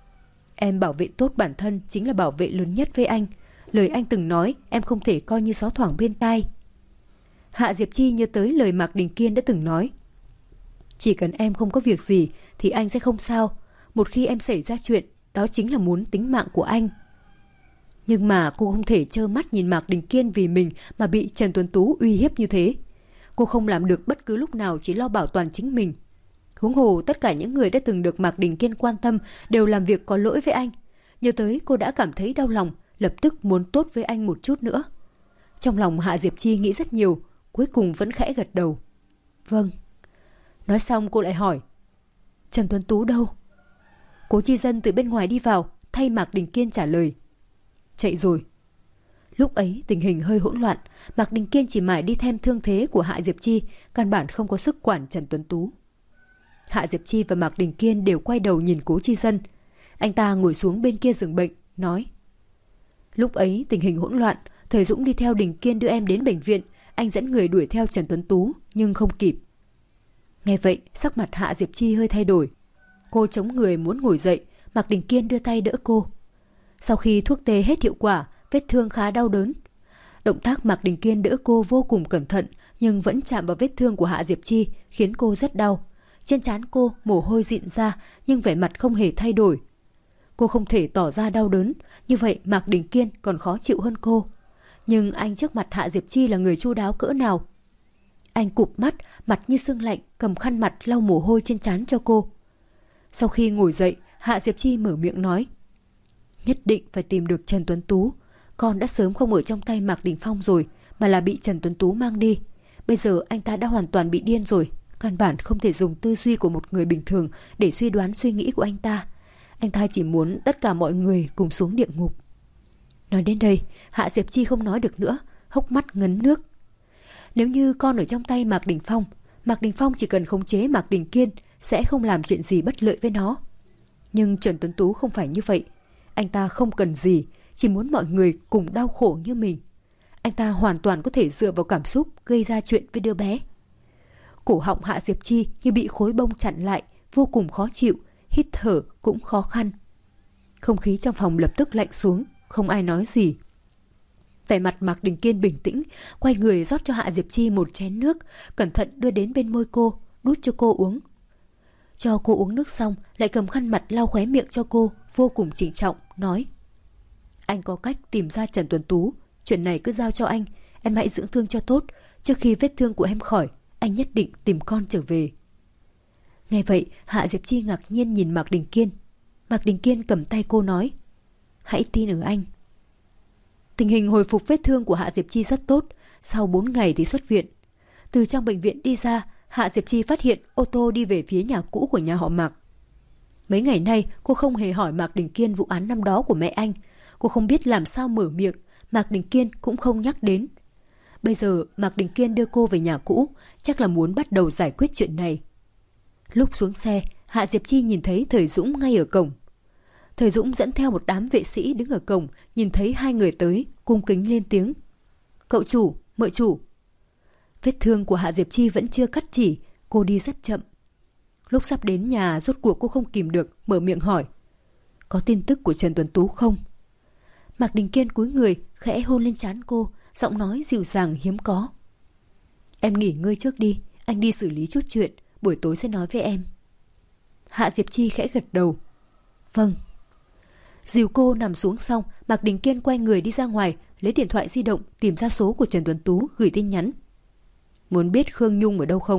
Speaker 1: em bảo vệ tốt bản thân chính là bảo vệ lớn nhất với anh. Lời anh từng nói em không thể coi như gió thoảng bên tai. Hạ Diệp Chi nhớ tới lời Mạc Đình Kiên đã từng nói, chỉ cần em không có việc gì thì anh sẽ không sao. Một khi em xảy ra chuyện, đó chính là muốn tính mạng của anh. Nhưng mà cô không thể trơ mắt nhìn Mạc Đình Kiên vì mình mà bị Trần Tuấn Tú uy hiếp như thế. Cô không làm được bất cứ lúc nào, chỉ lo bảo toàn chính mình. Huống hồ tất cả những người đã từng được Mạc Đình Kiên quan tâm đều làm việc có lỗi với anh. Nhớ tới cô đã cảm thấy đau lòng, lập tức muốn tốt với anh một chút nữa. Trong lòng Hạ Diệp Chi nghĩ rất nhiều, cuối cùng vẫn khẽ gật đầu. Vâng. Nói xong cô lại hỏi, Trần Tuấn Tú đâu? Cố Chi Dân từ bên ngoài đi vào, thay Mạc Đình Kiên trả lời, chạy rồi. Lúc ấy tình hình hơi hỗn loạn, Mạc Đình Kiên chỉ mải đi thêm thương thế của Hạ Diệp Chi, căn bản không có sức quản Trần Tuấn Tú. Hạ Diệp Chi và Mạc Đình Kiên đều quay đầu nhìn Cố Chi Dân. Anh ta ngồi xuống bên kia giường bệnh, nói, lúc ấy tình hình hỗn loạn, Thời Dũng đi theo Đình Kiên đưa em đến bệnh viện, anh dẫn người đuổi theo Trần Tuấn Tú, nhưng không kịp. Nghe vậy, sắc mặt Hạ Diệp Chi hơi thay đổi. Cô chống người muốn ngồi dậy, Mạc Đình Kiên đưa tay đỡ cô. Sau khi thuốc tê hết hiệu quả, vết thương khá đau đớn. Động tác Mạc Đình Kiên đỡ cô vô cùng cẩn thận, nhưng vẫn chạm vào vết thương của Hạ Diệp Chi, khiến cô rất đau. Trên trán cô mồ hôi rịn ra, nhưng vẻ mặt không hề thay đổi. Cô không thể tỏ ra đau đớn, như vậy Mạc Đình Kiên còn khó chịu hơn cô. Nhưng anh trước mặt Hạ Diệp Chi là người chu đáo cỡ nào. Anh cụp mắt, mặt như sương lạnh, cầm khăn mặt lau mồ hôi trên trán cho cô. Sau khi ngồi dậy, Hạ Diệp Chi mở miệng nói, nhất định phải tìm được Trần Tuấn Tú. Con đã sớm không ở trong tay Mạc Đình Phong rồi, mà là bị Trần Tuấn Tú mang đi. Bây giờ anh ta đã hoàn toàn bị điên rồi, căn bản không thể dùng tư duy của một người bình thường để suy đoán suy nghĩ của anh ta. Anh ta chỉ muốn tất cả mọi người cùng xuống địa ngục. Nói đến đây, Hạ Diệp Chi không nói được nữa, hốc mắt ngấn nước. Nếu như con ở trong tay Mạc Đình Phong chỉ cần khống chế Mạc Đình Kiên sẽ không làm chuyện gì bất lợi với nó. Nhưng Trần Tuấn Tú không phải như vậy. Anh ta không cần gì, chỉ muốn mọi người cùng đau khổ như mình. Anh ta hoàn toàn có thể dựa vào cảm xúc gây ra chuyện với đứa bé. Cổ họng Hạ Diệp Chi như bị khối bông chặn lại, vô cùng khó chịu, hít thở cũng khó khăn. Không khí trong phòng lập tức lạnh xuống, không ai nói gì. Vẻ mặt Mạc Đình Kiên bình tĩnh, quay người rót cho Hạ Diệp Chi một chén nước, cẩn thận đưa đến bên môi cô, đút cho cô uống. Cho cô uống nước xong, lại cầm khăn mặt lau khóe miệng cho cô, vô cùng trịnh trọng, nói, anh có cách tìm ra Trần Tuấn Tú, chuyện này cứ giao cho anh, em hãy dưỡng thương cho tốt, trước khi vết thương của em khỏi, anh nhất định tìm con trở về. Nghe vậy, Hạ Diệp Chi ngạc nhiên nhìn Mạc Đình Kiên. Mạc Đình Kiên cầm tay cô nói, hãy tin ở anh. Tình hình hồi phục vết thương của Hạ Diệp Chi rất tốt, sau 4 ngày thì xuất viện. Từ trong bệnh viện đi ra, Hạ Diệp Chi phát hiện ô tô đi về phía nhà cũ của nhà họ Mạc. Mấy ngày nay cô không hề hỏi Mạc Đình Kiên vụ án năm đó của mẹ anh. Cô không biết làm sao mở miệng, Mạc Đình Kiên cũng không nhắc đến. Bây giờ Mạc Đình Kiên đưa cô về nhà cũ, chắc là muốn bắt đầu giải quyết chuyện này. Lúc xuống xe, Hạ Diệp Chi nhìn thấy Thời Dũng ngay ở cổng. Thời Dũng dẫn theo một đám vệ sĩ đứng ở cổng, nhìn thấy hai người tới, cung kính lên tiếng, cậu chủ, mợ chủ. Vết thương của Hạ Diệp Chi vẫn chưa cắt chỉ, cô đi rất chậm. Lúc sắp đến nhà, rốt cuộc cô không kìm được, mở miệng hỏi, có tin tức của Trần Tuấn Tú không? Mạc Đình Kiên cúi người, khẽ hôn lên trán cô, giọng nói dịu dàng hiếm có. Em nghỉ ngơi trước đi, anh đi xử lý chút chuyện, buổi tối sẽ nói với em. Hạ Diệp Chi khẽ gật đầu. Vâng. Dìu cô nằm xuống xong, Mạc Đình Kiên quay người đi ra ngoài, lấy điện thoại di động tìm ra số của Trần Tuấn Tú, gửi tin nhắn. Muốn biết Khương Nhung ở đâu không?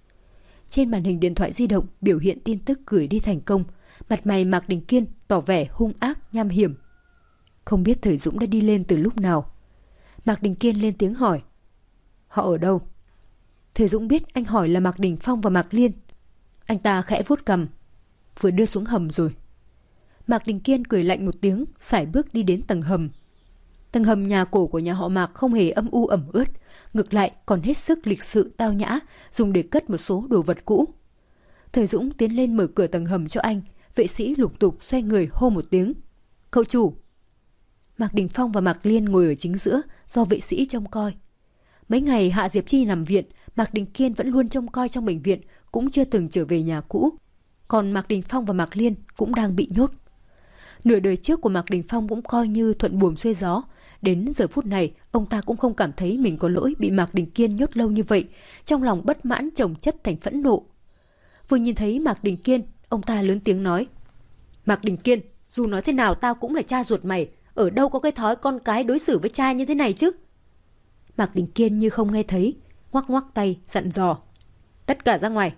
Speaker 1: Trên màn hình điện thoại di động biểu hiện tin tức gửi đi thành công. Mặt mày Mạc Đình Kiên tỏ vẻ hung ác nham hiểm. Không biết Thời Dũng đã đi lên từ lúc nào. Mạc Đình Kiên lên tiếng hỏi. Họ ở đâu? Thời Dũng biết anh hỏi là Mạc Đình Phong và Mạc Liên. Anh ta khẽ vuốt cằm. Vừa đưa xuống hầm rồi. Mạc Đình Kiên cười lạnh một tiếng, sải bước đi đến tầng hầm. Tầng hầm nhà cổ của nhà họ Mạc không hề âm u ẩm ướt, ngược lại còn hết sức lịch sự tao nhã, dùng để cất một số đồ vật cũ. Thời Dũng tiến lên mở cửa tầng hầm cho anh, vệ sĩ lục tục xoay người hô một tiếng. Cậu chủ! Mạc Đình Phong và Mạc Liên ngồi ở chính giữa, do vệ sĩ trông coi. Mấy ngày Hạ Diệp Chi nằm viện, Mạc Đình Kiên vẫn luôn trông coi trong bệnh viện, cũng chưa từng trở về nhà cũ. Còn Mạc Đình Phong và Mạc Liên cũng đang bị nhốt. Nửa đời trước của Mạc Đình Phong cũng coi như thuận buồm xuôi gió. Đến giờ phút này, ông ta cũng không cảm thấy mình có lỗi bị Mạc Đình Kiên nhốt lâu như vậy, trong lòng bất mãn chồng chất thành phẫn nộ. Vừa nhìn thấy Mạc Đình Kiên, ông ta lớn tiếng nói. Mạc Đình Kiên, dù nói thế nào tao cũng là cha ruột mày, ở đâu có cái thói con cái đối xử với cha như thế này chứ? Mạc Đình Kiên như không nghe thấy, ngoắc ngoắc tay dặn dò. Tất cả ra ngoài.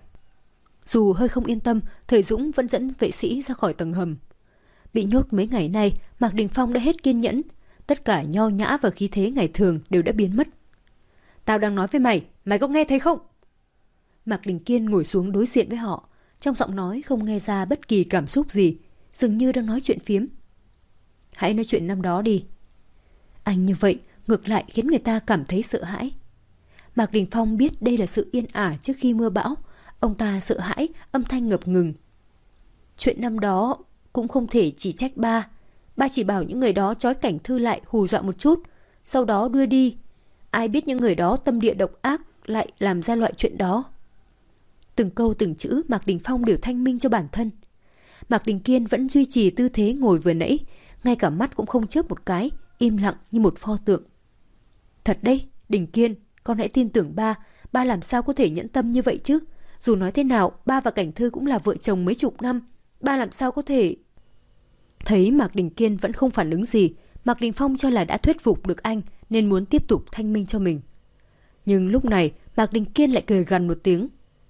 Speaker 1: Dù hơi không yên tâm, Thời Dũng vẫn dẫn vệ sĩ ra khỏi tầng hầm. Bị nhốt mấy ngày nay, Mạc Đình Phong đã hết kiên nhẫn. Tất cả nho nhã và khí thế ngày thường đều đã biến mất. Tao đang nói với mày, mày có nghe thấy không? Mạc Đình Kiên ngồi xuống đối diện với họ, trong giọng nói không nghe ra bất kỳ cảm xúc gì, dường như đang nói chuyện phiếm. Hãy nói chuyện năm đó đi. Anh như vậy ngược lại khiến người ta cảm thấy sợ hãi. Mạc Đình Phong biết đây là sự yên ả trước khi mưa bão. Ông ta sợ hãi, âm thanh ngập ngừng. Chuyện năm đó cũng không thể chỉ trách ba. Ba chỉ bảo những người đó trói Cảnh Thư lại hù dọa một chút, sau đó đưa đi. Ai biết những người đó tâm địa độc ác lại làm ra loại chuyện đó. Từng câu từng chữ Mạc Đình Phong đều thanh minh cho bản thân. Mạc Đình Kiên vẫn duy trì tư thế ngồi vừa nãy, ngay cả mắt cũng không chớp một cái, im lặng như một pho tượng. Thật đấy, Đình Kiên, con hãy tin tưởng ba. Ba làm sao có thể nhẫn tâm như vậy chứ? Dù nói thế nào, ba và Cảnh Thư cũng là vợ chồng mấy chục năm. Ba làm sao có thể... Thấy Mạc Đình Kiên vẫn không phản ứng gì, Mạc Đình Phong cho là đã thuyết phục được anh nên muốn tiếp tục thanh minh cho mình. Nhưng lúc này Mạc Đình Kiên lại cười gằn một tiếng.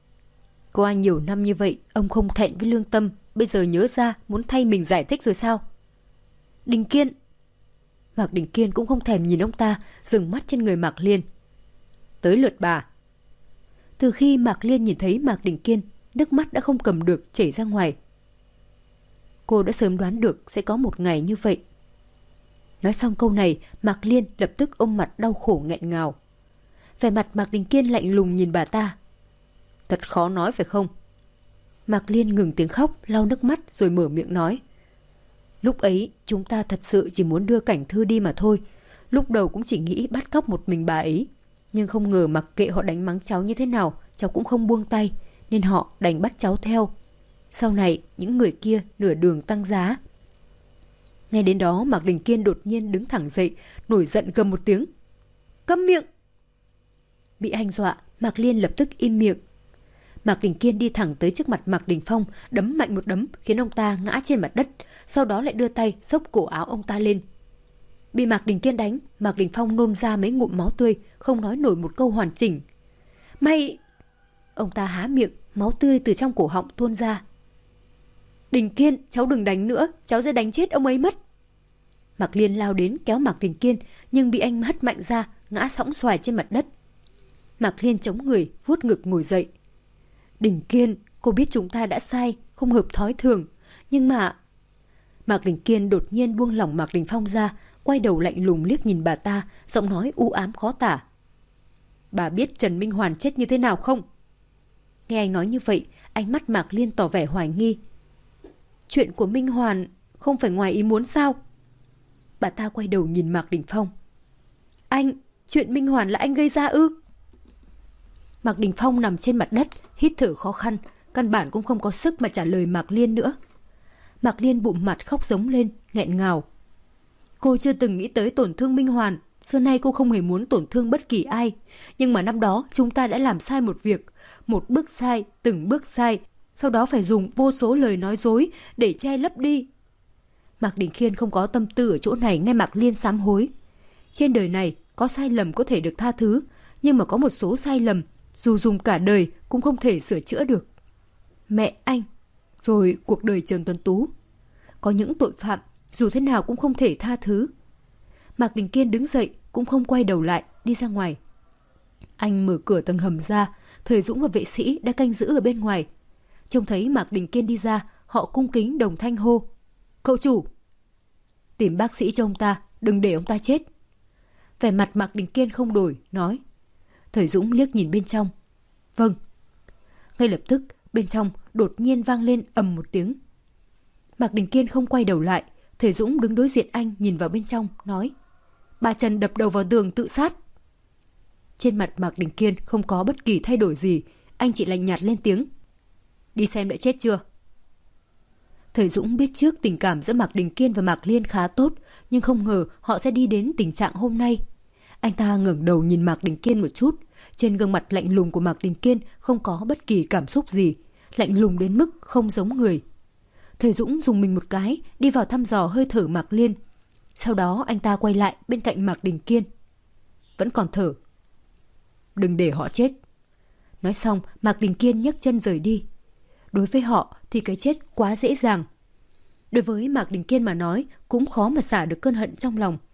Speaker 1: Qua nhiều năm như vậy, ông không thẹn với lương tâm, bây giờ nhớ ra muốn thay mình giải thích rồi sao? Đình Kiên! Mạc Đình Kiên cũng không thèm nhìn ông ta, dừng mắt trên người Mạc Liên. Tới lượt bà. Từ khi Mạc Liên nhìn thấy Mạc Đình Kiên, nước mắt đã không cầm được chảy ra ngoài. Cô đã sớm đoán được sẽ có một ngày như vậy. Nói xong câu này, Mạc Liên lập tức ôm mặt đau khổ nghẹn ngào. Vẻ mặt Mạc Đình Kiên lạnh lùng nhìn bà ta. Thật khó nói phải không? Mạc Liên ngừng tiếng khóc, lau nước mắt rồi mở miệng nói. Lúc ấy chúng ta thật sự chỉ muốn đưa Cảnh Thư đi mà thôi. Lúc đầu cũng chỉ nghĩ bắt cóc một mình bà ấy, nhưng không ngờ mặc kệ họ đánh mắng cháu như thế nào, cháu cũng không buông tay, nên họ đành bắt cháu theo. Sau này những người kia nửa đường tăng giá. Ngay đến đó Mạc Đình Kiên đột nhiên đứng thẳng dậy, nổi giận gầm một tiếng. Câm miệng! Bị anh dọa, Mạc Liên lập tức im miệng. Mạc Đình Kiên đi thẳng tới trước mặt Mạc Đình Phong, đấm mạnh một đấm khiến ông ta ngã trên mặt đất, sau đó lại đưa tay xốc cổ áo ông ta lên. Bị Mạc Đình Kiên đánh, Mạc Đình Phong nôn ra mấy ngụm máu tươi, không nói nổi một câu hoàn chỉnh. Mày! Ông ta há miệng, máu tươi từ trong cổ họng tuôn ra. Đình Kiên, cháu đừng đánh nữa, cháu sẽ đánh chết ông ấy mất. Mạc Liên lao đến kéo Mạc Đình Kiên, nhưng bị anh hất mạnh ra, ngã sõng xoài trên mặt đất. Mạc Liên chống người, vuốt ngực ngồi dậy. Đình Kiên, cô biết chúng ta đã sai, không hợp thói thường, nhưng mà... Mạc Đình Kiên đột nhiên buông lỏng Mạc Đình Phong ra, quay đầu lạnh lùng liếc nhìn bà ta, giọng nói u ám khó tả. Bà biết Trần Minh Hoàn chết như thế nào không? Nghe anh nói như vậy, ánh mắt Mạc Liên tỏ vẻ hoài nghi. Chuyện của Minh Hoàn không phải ngoài ý muốn sao? Bà ta quay đầu nhìn Mạc Đình Phong. Anh, chuyện Minh Hoàn là anh gây ra ư? Mạc Đình Phong nằm trên mặt đất, hít thở khó khăn, căn bản cũng không có sức mà trả lời Mạc Liên nữa. Mạc Liên bụng mặt khóc giống lên, nghẹn ngào. Cô chưa từng nghĩ tới tổn thương Minh Hoàn, xưa nay cô không hề muốn tổn thương bất kỳ ai. Nhưng mà năm đó chúng ta đã làm sai một việc, một bước sai, từng bước sai, sau đó phải dùng vô số lời nói dối để che lấp đi. Mạc Đình Kiên không có tâm tư ở chỗ này nghe Mạc Liên sám hối. Trên đời này có sai lầm có thể được tha thứ, nhưng mà có một số sai lầm dù dùng cả đời cũng không thể sửa chữa được. Mẹ anh, rồi cuộc đời Trần Tuấn Tú. Có những tội phạm dù thế nào cũng không thể tha thứ. Mạc Đình Kiên đứng dậy, cũng không quay đầu lại, đi ra ngoài. Anh mở cửa tầng hầm ra, Thời Dũng và vệ sĩ đã canh giữ ở bên ngoài. Trông thấy Mạc Đình Kiên đi ra, họ cung kính đồng thanh hô: "Cậu chủ!" "Tìm bác sĩ cho ông ta, đừng để ông ta chết." Vẻ mặt Mạc Đình Kiên không đổi, nói. Thời Dũng liếc nhìn bên trong. "Vâng." Ngay lập tức, bên trong đột nhiên vang lên ầm một tiếng. Mạc Đình Kiên không quay đầu lại, Thời Dũng đứng đối diện anh nhìn vào bên trong, nói: "Bà Trần đập đầu vào tường tự sát." Trên mặt Mạc Đình Kiên không có bất kỳ thay đổi gì, anh chỉ lạnh nhạt lên tiếng: "Đi xem đã chết chưa?" Thời Dũng biết trước tình cảm giữa Mạc Đình Kiên và Mạc Liên khá tốt, nhưng không ngờ họ sẽ đi đến tình trạng hôm nay. Anh ta ngẩng đầu nhìn Mạc Đình Kiên một chút, trên gương mặt lạnh lùng của Mạc Đình Kiên không có bất kỳ cảm xúc gì, lạnh lùng đến mức không giống người. Thời Dũng dùng mình một cái, đi vào thăm dò hơi thở Mạc Liên. Sau đó anh ta quay lại bên cạnh Mạc Đình Kiên. "Vẫn còn thở. Đừng để họ chết." Nói xong, Mạc Đình Kiên nhấc chân rời đi. Đối với họ thì cái chết quá dễ dàng. Đối với Mạc Đình Kiên mà nói, cũng khó mà xả được cơn hận trong lòng.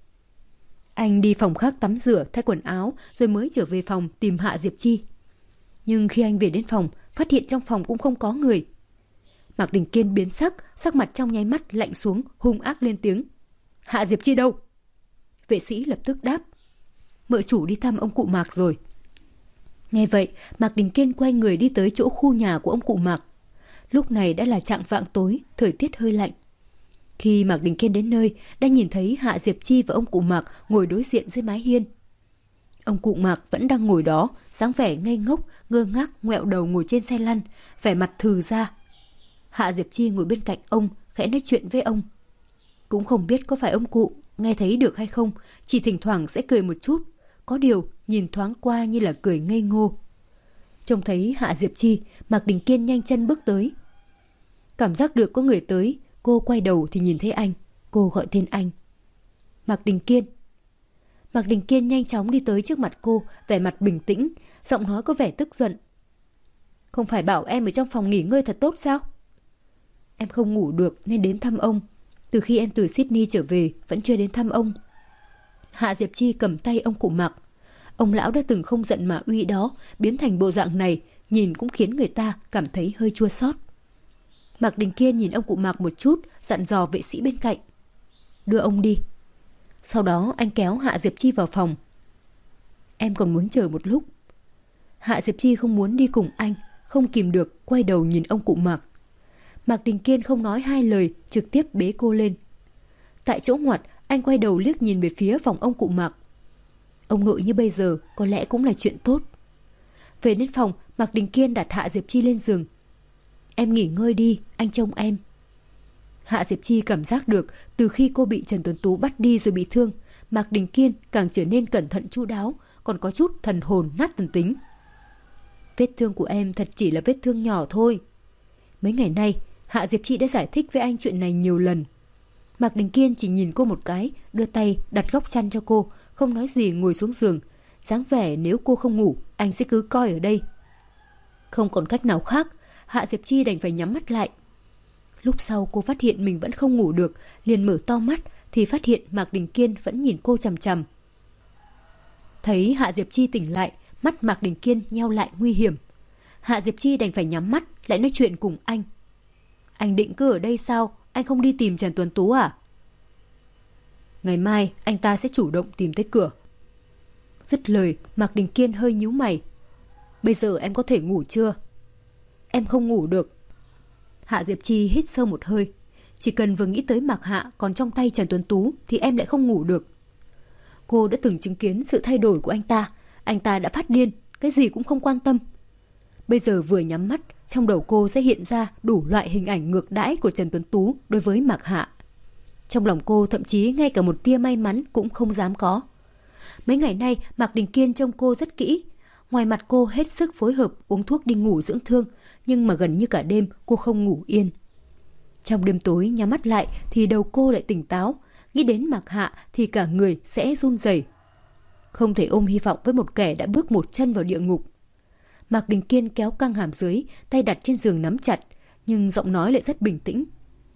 Speaker 1: Anh đi phòng khác tắm rửa, thay quần áo, rồi mới trở về phòng tìm Hạ Diệp Chi. Nhưng khi anh về đến phòng, phát hiện trong phòng cũng không có người. Mạc Đình Kiên biến sắc, sắc mặt trong nháy mắt lạnh xuống, hung ác lên tiếng: "Hạ Diệp Chi đâu?" Vệ sĩ lập tức đáp: "Mợ chủ đi thăm ông cụ Mạc rồi." Nghe vậy, Mạc Đình Kiên quay người đi tới chỗ khu nhà của ông cụ Mạc. Lúc này đã là chạng vạng tối, thời tiết hơi lạnh. Khi Mạc Đình Kiên đến nơi, đã nhìn thấy Hạ Diệp Chi và ông cụ Mạc ngồi đối diện dưới mái hiên. Ông cụ Mạc vẫn đang ngồi đó, dáng vẻ ngây ngốc, ngơ ngác ngoẹo đầu ngồi trên xe lăn, vẻ mặt thừ ra. Hạ Diệp Chi ngồi bên cạnh ông, khẽ nói chuyện với ông. Cũng không biết có phải ông cụ nghe thấy được hay không, chỉ thỉnh thoảng sẽ cười một chút, có điều nhìn thoáng qua như là cười ngây ngô. Trông thấy Hạ Diệp Chi, Mạc Đình Kiên nhanh chân bước tới. Cảm giác được có người tới, cô quay đầu thì nhìn thấy anh. Cô gọi tên anh: "Mạc Đình Kiên." Mạc Đình Kiên nhanh chóng đi tới trước mặt cô, vẻ mặt bình tĩnh, giọng nói có vẻ tức giận. "Không phải bảo em ở trong phòng nghỉ ngơi thật tốt sao?" "Em không ngủ được nên đến thăm ông. Từ khi em từ Sydney trở về vẫn chưa đến thăm ông." Hạ Diệp Chi cầm tay ông cụ Mạc. Ông lão đã từng không giận mà uy đó, biến thành bộ dạng này, nhìn cũng khiến người ta cảm thấy hơi chua xót. Mạc Đình Kiên nhìn ông cụ Mạc một chút, dặn dò vệ sĩ bên cạnh: "Đưa ông đi." Sau đó anh kéo Hạ Diệp Chi vào phòng. "Em còn muốn chờ một lúc." Hạ Diệp Chi không muốn đi cùng anh, không kìm được quay đầu nhìn ông cụ Mạc. Mạc Đình Kiên không nói hai lời, trực tiếp bế cô lên. Tại chỗ ngoặt, anh quay đầu liếc nhìn về phía phòng ông cụ Mạc. Ông nội như bây giờ có lẽ cũng là chuyện tốt. Về đến phòng, Mạc Đình Kiên đặt Hạ Diệp Chi lên giường. "Em nghỉ ngơi đi, anh trông em." Hạ Diệp Chi cảm giác được từ khi cô bị Trần Tuấn Tú bắt đi rồi bị thương, Mạc Đình Kiên càng trở nên cẩn thận chu đáo, còn có chút thần hồn nát thần tính. "Vết thương của em thật chỉ là vết thương nhỏ thôi." Mấy ngày nay, Hạ Diệp Chi đã giải thích với anh chuyện này nhiều lần. Mạc Đình Kiên chỉ nhìn cô một cái, đưa tay đặt góc chăn cho cô, không nói gì ngồi xuống giường, dáng vẻ nếu cô không ngủ, anh sẽ cứ coi ở đây. Không còn cách nào khác, Hạ Diệp Chi đành phải nhắm mắt lại. Lúc sau cô phát hiện mình vẫn không ngủ được, liền mở to mắt thì phát hiện Mạc Đình Kiên vẫn nhìn cô chằm chằm. Thấy Hạ Diệp Chi tỉnh lại, mắt Mạc Đình Kiên nheo lại nguy hiểm. Hạ Diệp Chi đành phải nhắm mắt, lại nói chuyện cùng anh. "Anh định cứ ở đây sao? Anh không đi tìm Trần Tuấn Tú à?" "Ngày mai anh ta sẽ chủ động tìm tới cửa." Dứt lời, Mạc Đình Kiên hơi nhíu mày. "Bây giờ em có thể ngủ chưa?" "Em không ngủ được." Hạ Diệp Chi hít sâu một hơi. Chỉ cần vừa nghĩ tới Mạc Hạ còn trong tay Trần Tuấn Tú thì em lại không ngủ được. Cô đã từng chứng kiến sự thay đổi của anh ta đã phát điên, cái gì cũng không quan tâm. Bây giờ vừa nhắm mắt, trong đầu cô sẽ hiện ra đủ loại hình ảnh ngược đãi của Trần Tuấn Tú đối với Mạc Hạ. Trong lòng cô thậm chí ngay cả một tia may mắn cũng không dám có. Mấy ngày nay Mạc Đình Kiên trông cô rất kỹ. Ngoài mặt cô hết sức phối hợp uống thuốc đi ngủ dưỡng thương, nhưng mà gần như cả đêm cô không ngủ yên. Trong đêm tối nhắm mắt lại thì đầu cô lại tỉnh táo, nghĩ đến Mạc Hạ thì cả người sẽ run rẩy. Không thể ôm hy vọng với một kẻ đã bước một chân vào địa ngục. Mạc Đình Kiên kéo căng hàm dưới, tay đặt trên giường nắm chặt, nhưng giọng nói lại rất bình tĩnh.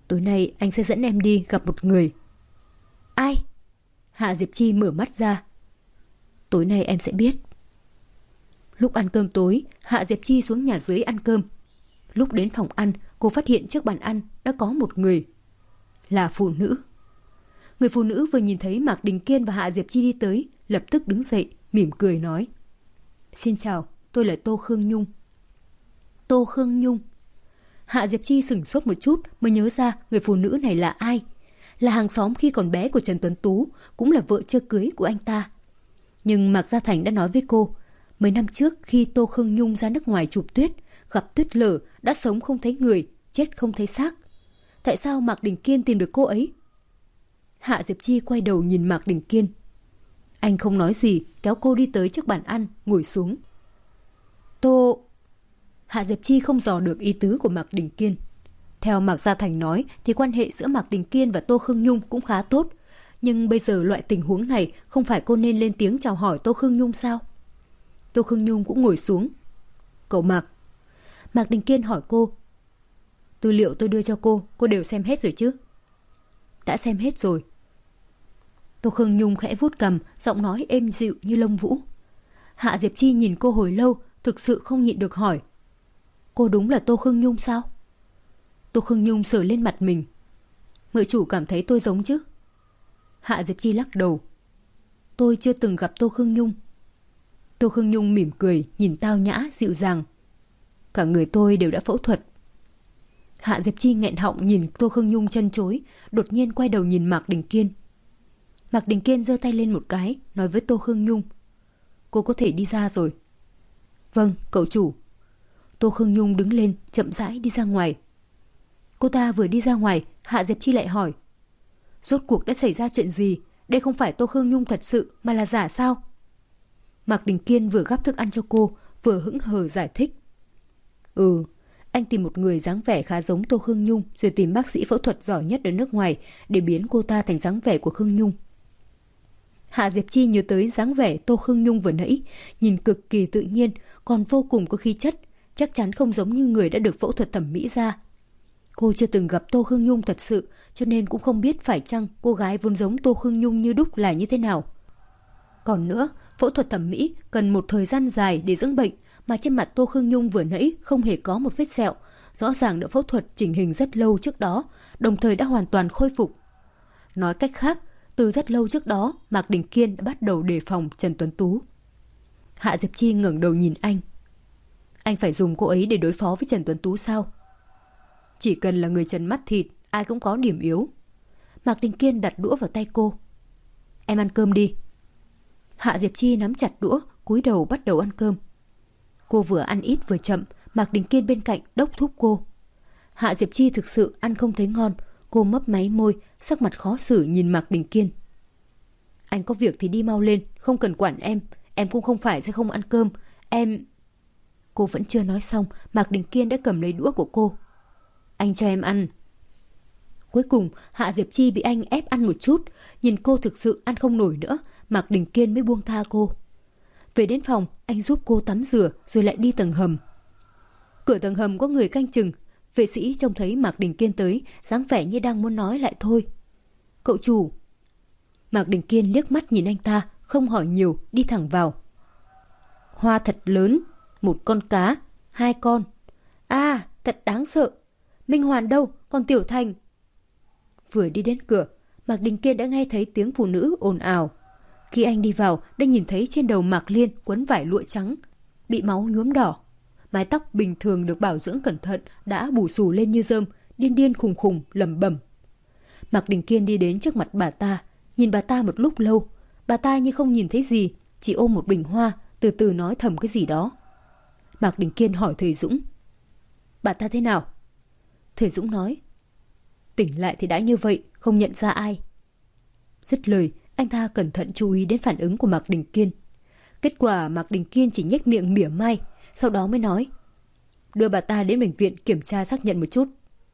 Speaker 1: Tối nay anh sẽ dẫn em đi gặp một người. Ai? Hạ Diệp Chi mở mắt ra. Tối nay em sẽ biết. Lúc ăn cơm tối, Hạ Diệp Chi xuống nhà dưới ăn cơm. Lúc đến phòng ăn, cô phát hiện trước bàn ăn đã có một người. Là phụ nữ. Người phụ nữ vừa nhìn thấy Mạc Đình Kiên và Hạ Diệp Chi đi tới, lập tức đứng dậy, mỉm cười nói. Xin chào, tôi là Tô Khương Nhung. Tô Khương Nhung. Hạ Diệp Chi sửng sốt một chút mới nhớ ra người phụ nữ này là ai. Là hàng xóm khi còn bé của Trần Tuấn Tú, cũng là vợ chưa cưới của anh ta. Nhưng Mạc Gia Thành đã nói với cô, mấy năm trước khi Tô Khương Nhung ra nước ngoài chụp tuyết, gặp tuyết lở, đã sống không thấy người, chết không thấy xác. Tại sao Mạc Đình Kiên tìm được cô ấy? Hạ Diệp Chi quay đầu nhìn Mạc Đình Kiên. Anh không nói gì, kéo cô đi tới trước bàn ăn, ngồi xuống. Hạ Diệp Chi không dò được ý tứ của Mạc Đình Kiên. Theo Mạc Gia Thành nói thì quan hệ giữa Mạc Đình Kiên và Tô Khương Nhung cũng khá tốt. Nhưng bây giờ loại tình huống này không phải cô nên lên tiếng chào hỏi Tô Khương Nhung sao? Tô Khương Nhung cũng ngồi xuống. Cậu Mạc. Mạc Đình Kiên hỏi cô. Tư liệu tôi đưa cho cô đều xem hết rồi chứ? Đã xem hết rồi. Tô Khương Nhung khẽ vuốt cằm, giọng nói êm dịu như lông vũ. Hạ Diệp Chi nhìn cô hồi lâu, thực sự không nhịn được hỏi. Cô đúng là Tô Khương Nhung sao? Tô Khương Nhung sờ lên mặt mình. Mợ chủ cảm thấy tôi giống chứ? Hạ Diệp Chi lắc đầu. Tôi chưa từng gặp Tô Khương Nhung. Tô Khương Nhung mỉm cười, nhìn tao nhã, dịu dàng. Cả người tôi đều đã phẫu thuật. Hạ Diệp Chi nghẹn họng nhìn Tô Khương Nhung chân chối, đột nhiên quay đầu nhìn Mạc Đình Kiên. Mạc Đình Kiên giơ tay lên một cái, nói với Tô Khương Nhung. Cô có thể đi ra rồi. Vâng, cậu chủ. Tô Khương Nhung đứng lên, chậm rãi đi ra ngoài. Cô ta vừa đi ra ngoài, Hạ Diệp Chi lại hỏi. Rốt cuộc đã xảy ra chuyện gì? Đây không phải Tô Khương Nhung thật sự mà là giả sao? Mạc Đình Kiên vừa gắp thức ăn cho cô, vừa hững hờ giải thích. Anh tìm một người dáng vẻ khá giống Tô Khương Nhung, rồi tìm bác sĩ phẫu thuật giỏi nhất ở nước ngoài để biến cô ta thành dáng vẻ của Khương Nhung. Hạ Diệp Chi nhớ tới dáng vẻ Tô Khương Nhung vừa nãy, nhìn cực kỳ tự nhiên, còn vô cùng có khí chất, chắc chắn không giống như người đã được phẫu thuật thẩm mỹ ra. Cô chưa từng gặp Tô Khương Nhung thật sự, cho nên cũng không biết phải chăng cô gái vốn giống Tô Khương Nhung như đúc là như thế nào. Còn nữa, phẫu thuật thẩm mỹ cần một thời gian dài để dưỡng bệnh, mà trên mặt Tô Khương Nhung vừa nãy không hề có một vết sẹo, rõ ràng đã phẫu thuật chỉnh hình rất lâu trước đó, đồng thời đã hoàn toàn khôi phục. Nói cách khác, từ rất lâu trước đó, Mạc Đình Kiên đã bắt đầu đề phòng Trần Tuấn Tú. Hạ Diệp Chi ngẩng đầu nhìn anh. Anh phải dùng cô ấy để đối phó với Trần Tuấn Tú sao? Chỉ cần là người trần mắt thịt, ai cũng có điểm yếu. Mạc Đình Kiên đặt đũa vào tay cô. Em ăn cơm đi. Hạ Diệp Chi nắm chặt đũa, cúi đầu bắt đầu ăn cơm. Cô vừa ăn ít vừa chậm, Mạc Đình Kiên bên cạnh đốc thúc cô. Hạ Diệp Chi thực sự ăn không thấy ngon, cô mấp máy môi, sắc mặt khó xử nhìn Mạc Đình Kiên. Anh có việc thì đi mau lên, không cần quản em cũng không phải sẽ không ăn cơm, em... Cô vẫn chưa nói xong, Mạc Đình Kiên đã cầm lấy đũa của cô. Anh cho em ăn. Cuối cùng, Hạ Diệp Chi bị anh ép ăn một chút, nhìn cô thực sự ăn không nổi nữa, Mạc Đình Kiên mới buông tha cô. Về đến phòng, anh giúp cô tắm rửa rồi lại đi tầng hầm. Cửa tầng hầm có người canh chừng, vệ sĩ trông thấy Mạc Đình Kiên tới, dáng vẻ như đang muốn nói lại thôi. Cậu chủ. Mạc Đình Kiên liếc mắt nhìn anh ta, không hỏi nhiều, đi thẳng vào. Hoa thật lớn, một con cá, 2 con. À, thật đáng sợ. Minh Hoàn đâu, còn Tiểu Thành? Vừa đi đến cửa, Mạc Đình Kiên đã nghe thấy tiếng phụ nữ ồn ào. Khi anh đi vào, đã nhìn thấy trên đầu Mạc Liên quấn vải lụa trắng, bị máu nhuốm đỏ. Mái tóc bình thường được bảo dưỡng cẩn thận đã bù xù lên như rơm, điên điên khùng khùng lẩm bẩm. Mạc Đình Kiên đi đến trước mặt bà ta, nhìn bà ta một lúc lâu. Bà ta như không nhìn thấy gì, chỉ ôm một bình hoa, từ từ nói thầm cái gì đó. Mạc Đình Kiên hỏi thầy Dũng. Bà ta thế nào? Thầy Dũng nói. Tỉnh lại thì đã như vậy, không nhận ra ai. Dứt lời, anh ta cẩn thận chú ý đến phản ứng của Mạc Đình Kiên. Kết quả Mạc Đình Kiên chỉ nhếch miệng mỉa mai, sau đó mới nói. Đưa bà ta đến bệnh viện kiểm tra xác nhận một chút.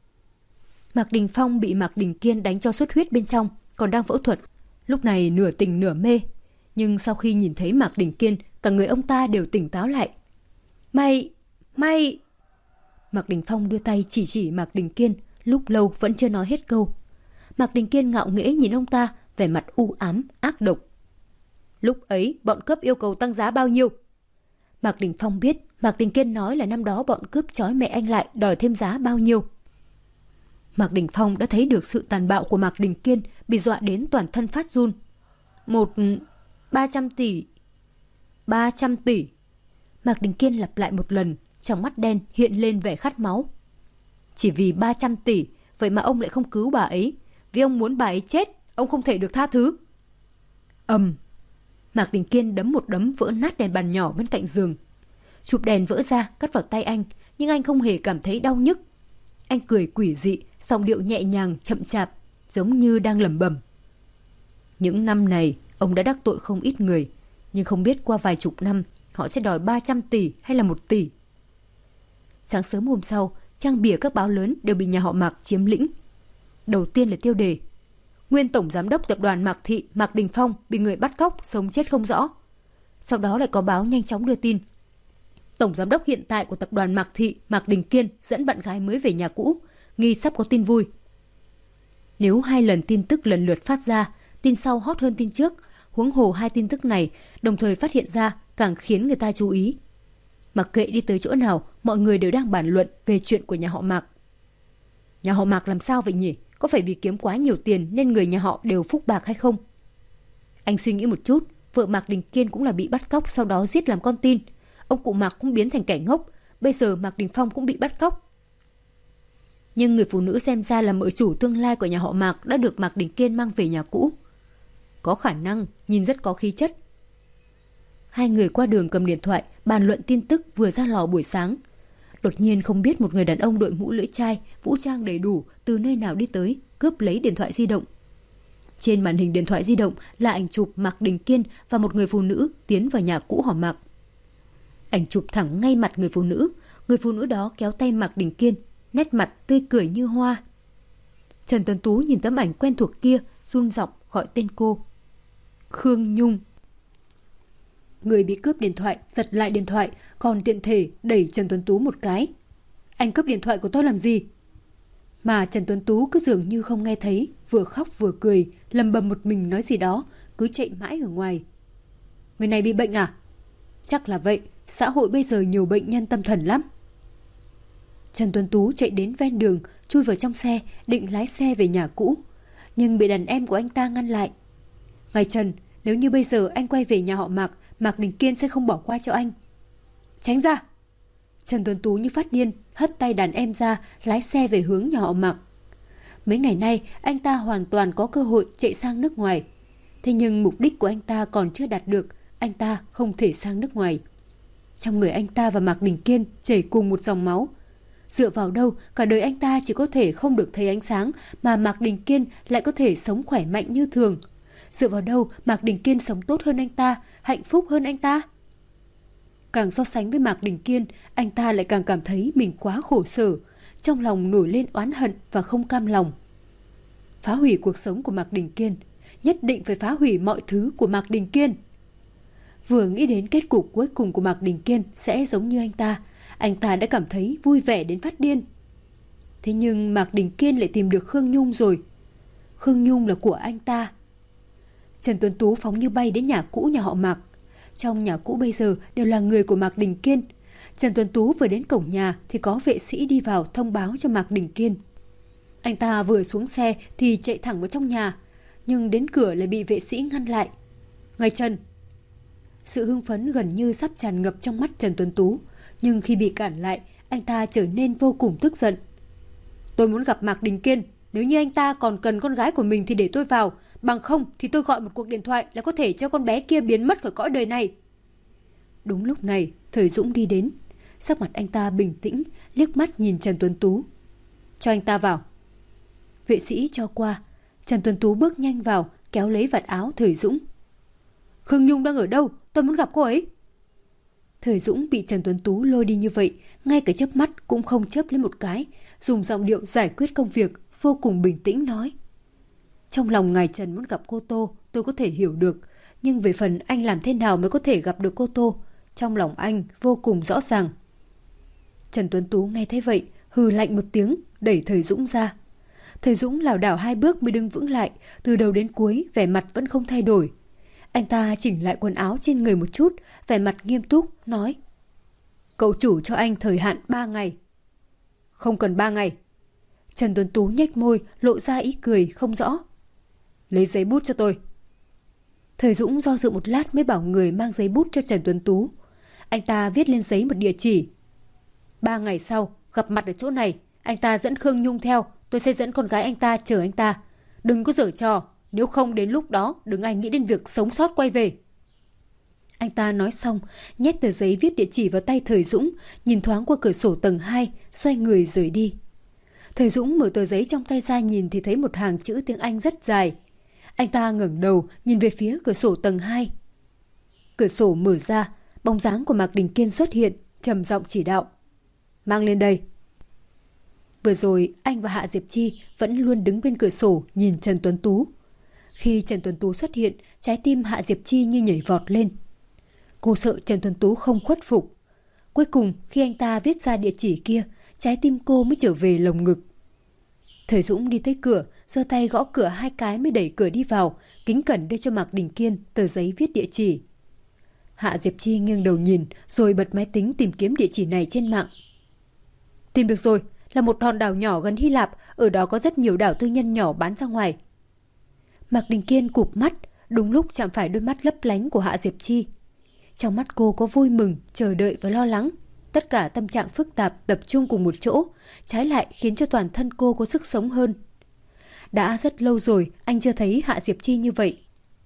Speaker 1: Mạc Đình Phong bị Mạc Đình Kiên đánh cho xuất huyết bên trong, còn đang phẫu thuật. Lúc này nửa tỉnh nửa mê. Nhưng sau khi nhìn thấy Mạc Đình Kiên, cả người ông ta đều tỉnh táo lại. Mày... Mạc Đình Phong đưa tay chỉ Mạc Đình Kiên, lúc lâu vẫn chưa nói hết câu. Mạc Đình Kiên ngạo nghễ nhìn ông ta, vẻ mặt u ám, ác độc. Lúc ấy bọn cướp yêu cầu tăng giá bao nhiêu? Mạc Đình Phong biết Mạc Đình Kiên nói là năm đó bọn cướp trói mẹ anh lại đòi thêm giá bao nhiêu. Mạc Đình Phong đã thấy được sự tàn bạo của Mạc Đình Kiên, bị dọa đến toàn thân phát run. 300 tỷ. 300 tỷ. Mạc Đình Kiên lặp lại một lần, trong mắt đen hiện lên vẻ khát máu. Chỉ vì 300 tỷ, vậy mà ông lại không cứu bà ấy. Vì ông muốn bà ấy chết, ông không thể được tha thứ. Mạc Đình Kiên đấm một đấm vỡ nát đèn bàn nhỏ bên cạnh giường. Chụp đèn vỡ ra cắt vào tay anh, nhưng anh không hề cảm thấy đau nhức. Anh cười quỷ dị, giọng điệu nhẹ nhàng, chậm chạp, giống như đang lẩm bẩm. Những năm này, ông đã đắc tội không ít người, nhưng không biết qua vài chục năm, họ sẽ đòi 300 tỷ hay là 1 tỷ. Sáng sớm hôm sau, trang bìa các báo lớn đều bị nhà họ Mạc chiếm lĩnh. Đầu tiên là tiêu đề: Nguyên Tổng Giám đốc Tập đoàn Mạc Thị Mạc Đình Phong bị người bắt cóc, sống chết không rõ. Sau đó lại có báo nhanh chóng đưa tin: Tổng Giám đốc hiện tại của Tập đoàn Mạc Thị Mạc Đình Kiên dẫn bạn gái mới về nhà cũ, nghi sắp có tin vui. Nếu 2 lần tin tức lần lượt phát ra, tin sau hot hơn tin trước, huống hồ 2 tin tức này đồng thời phát hiện ra càng khiến người ta chú ý. Mặc kệ đi tới chỗ nào, mọi người đều đang bàn luận về chuyện của nhà họ Mạc. Nhà họ Mạc làm sao vậy nhỉ? Có phải vì kiếm quá nhiều tiền nên người nhà họ đều phúc bạc hay không? Anh suy nghĩ một chút, vợ Mạc Đình Kiên cũng là bị bắt cóc sau đó giết làm con tin. Ông cụ Mạc cũng biến thành kẻ ngốc, bây giờ Mạc Đình Phong cũng bị bắt cóc. Nhưng người phụ nữ xem ra là mợ chủ tương lai của nhà họ Mạc đã được Mạc Đình Kiên mang về nhà cũ. Có khả năng, nhìn rất có khí chất. 2 người qua đường cầm điện thoại, bàn luận tin tức vừa ra lò buổi sáng. Đột nhiên không biết một người đàn ông đội mũ lưỡi chai, vũ trang đầy đủ từ nơi nào đi tới, cướp lấy điện thoại di động. Trên màn hình điện thoại di động là ảnh chụp Mạc Đình Kiên và một người phụ nữ tiến vào nhà cũ họ Mạc. Ảnh chụp thẳng ngay mặt người phụ nữ đó kéo tay Mạc Đình Kiên, nét mặt tươi cười như hoa. Trần Tuấn Tú nhìn tấm ảnh quen thuộc kia, run giọng gọi tên cô. Khương Nhung. Người bị cướp điện thoại giật lại điện thoại, còn tiện thể đẩy Trần Tuấn Tú một cái. Anh cướp điện thoại của tôi làm gì? Mà Trần Tuấn Tú cứ dường như không nghe thấy, vừa khóc vừa cười, lầm bầm một mình nói gì đó, cứ chạy mãi ở ngoài. Người này bị bệnh à? Chắc là vậy, xã hội bây giờ nhiều bệnh nhân tâm thần lắm. Trần Tuấn Tú chạy đến ven đường, chui vào trong xe, định lái xe về nhà cũ, nhưng bị đàn em của anh ta ngăn lại. Ngài Trần, nếu như bây giờ anh quay về nhà họ Mạc, Mạc Đình Kiên sẽ không bỏ qua cho anh. Tránh ra! Trần Tuấn Tú như phát điên, hất tay đàn em ra, lái xe về hướng nhà họ Mạc. Mấy ngày nay, anh ta hoàn toàn có cơ hội chạy sang nước ngoài. Thế nhưng mục đích của anh ta còn chưa đạt được, anh ta không thể sang nước ngoài. Trong người anh ta và Mạc Đình Kiên chảy cùng một dòng máu. Dựa vào đâu, cả đời anh ta chỉ có thể không được thấy ánh sáng, mà Mạc Đình Kiên lại có thể sống khỏe mạnh như thường. Dựa vào đâu, Mạc Đình Kiên sống tốt hơn anh ta, hạnh phúc hơn anh ta. Càng so sánh với Mạc Đình Kiên, anh ta lại càng cảm thấy mình quá khổ sở, trong lòng nổi lên oán hận và không cam lòng. Phá hủy cuộc sống của Mạc Đình Kiên, nhất định phải phá hủy mọi thứ của Mạc Đình Kiên. Vừa nghĩ đến kết cục cuối cùng của Mạc Đình Kiên sẽ giống như anh ta đã cảm thấy vui vẻ đến phát điên. Thế nhưng Mạc Đình Kiên lại tìm được Khương Nhung rồi. Khương Nhung là của anh ta. Trần Tuấn Tú phóng như bay đến nhà cũ nhà họ Mạc. Trong nhà cũ bây giờ đều là người của Mạc Đình Kiên. Trần Tuấn Tú vừa đến cổng nhà thì có vệ sĩ đi vào thông báo cho Mạc Đình Kiên. Anh ta vừa xuống xe thì chạy thẳng vào trong nhà, nhưng đến cửa lại bị vệ sĩ ngăn lại. Ngài Trần! Sự hưng phấn gần như sắp tràn ngập trong mắt Trần Tuấn Tú, nhưng khi bị cản lại, anh ta trở nên vô cùng tức giận. Tôi muốn gặp Mạc Đình Kiên, nếu như anh ta còn cần con gái của mình thì để tôi vào, bằng không thì tôi gọi một cuộc điện thoại là có thể cho con bé kia biến mất khỏi cõi đời này. Đúng lúc này, Thời Dũng đi đến. Sắc mặt anh ta bình tĩnh, liếc mắt nhìn Trần Tuấn Tú. Cho anh ta vào. Vệ sĩ cho qua. Trần Tuấn Tú bước nhanh vào, kéo lấy vạt áo Thời Dũng. Khương Nhung đang ở đâu? Tôi muốn gặp cô ấy. Thời Dũng bị Trần Tuấn Tú lôi đi như vậy, ngay cả chớp mắt cũng không chớp lên một cái, dùng giọng điệu giải quyết công việc, vô cùng bình tĩnh nói. Trong lòng ngài Trần muốn gặp cô Tô, tôi có thể hiểu được, nhưng về phần anh làm thế nào mới có thể gặp được cô Tô, trong lòng anh vô cùng rõ ràng. Trần Tuấn Tú nghe thấy vậy, hừ lạnh một tiếng, đẩy Thời Dũng ra. Thời Dũng lảo đảo 2 bước mới đứng vững lại, từ đầu đến cuối vẻ mặt vẫn không thay đổi. Anh ta chỉnh lại quần áo trên người một chút, vẻ mặt nghiêm túc, nói: "Cậu chủ cho anh thời hạn 3 ngày. Không cần 3 ngày. Trần Tuấn Tú nhếch môi, lộ ra ý cười không rõ. Lấy giấy bút cho tôi. Thời Dũng do dự một lát mới bảo người mang giấy bút cho Trần Tuấn Tú. Anh ta viết lên giấy một địa chỉ. 3 ngày sau, gặp mặt ở chỗ này, anh ta dẫn Khương Nhung theo, tôi sẽ dẫn con gái anh ta chờ anh ta. Đừng có giở trò, nếu không đến lúc đó đừng ai nghĩ đến việc sống sót quay về. Anh ta nói xong, nhét tờ giấy viết địa chỉ vào tay Thời Dũng, nhìn thoáng qua cửa sổ tầng 2, xoay người rời đi. Thời Dũng mở tờ giấy trong tay ra nhìn thì thấy một hàng chữ tiếng Anh rất dài. Anh ta ngẩng đầu nhìn về phía cửa sổ tầng 2. Cửa sổ mở ra, bóng dáng của Mạc Đình Kiên xuất hiện, trầm giọng chỉ đạo. Mang lên đây. Vừa rồi anh và Hạ Diệp Chi vẫn luôn đứng bên cửa sổ nhìn Trần Tuấn Tú. Khi Trần Tuấn Tú xuất hiện, trái tim Hạ Diệp Chi như nhảy vọt lên. Cô sợ Trần Tuấn Tú không khuất phục. Cuối cùng khi anh ta viết ra địa chỉ kia, trái tim cô mới trở về lồng ngực. Thời Dũng đi tới cửa, giơ tay gõ cửa 2 cái mới đẩy cửa đi vào, kính cẩn đưa cho Mạc Đình Kiên tờ giấy viết địa chỉ. Hạ Diệp Chi nghiêng đầu nhìn, rồi bật máy tính tìm kiếm địa chỉ này trên mạng. Tìm được rồi, là một hòn đảo nhỏ gần Hy Lạp, ở đó có rất nhiều đảo tư nhân nhỏ bán ra ngoài. Mạc Đình Kiên cụp mắt, đúng lúc chạm phải đôi mắt lấp lánh của Hạ Diệp Chi. Trong mắt cô có vui mừng, chờ đợi và lo lắng. Tất cả tâm trạng phức tạp tập trung cùng một chỗ, trái lại khiến cho toàn thân cô có sức sống hơn. Đã rất lâu rồi anh chưa thấy Hạ Diệp Chi như vậy.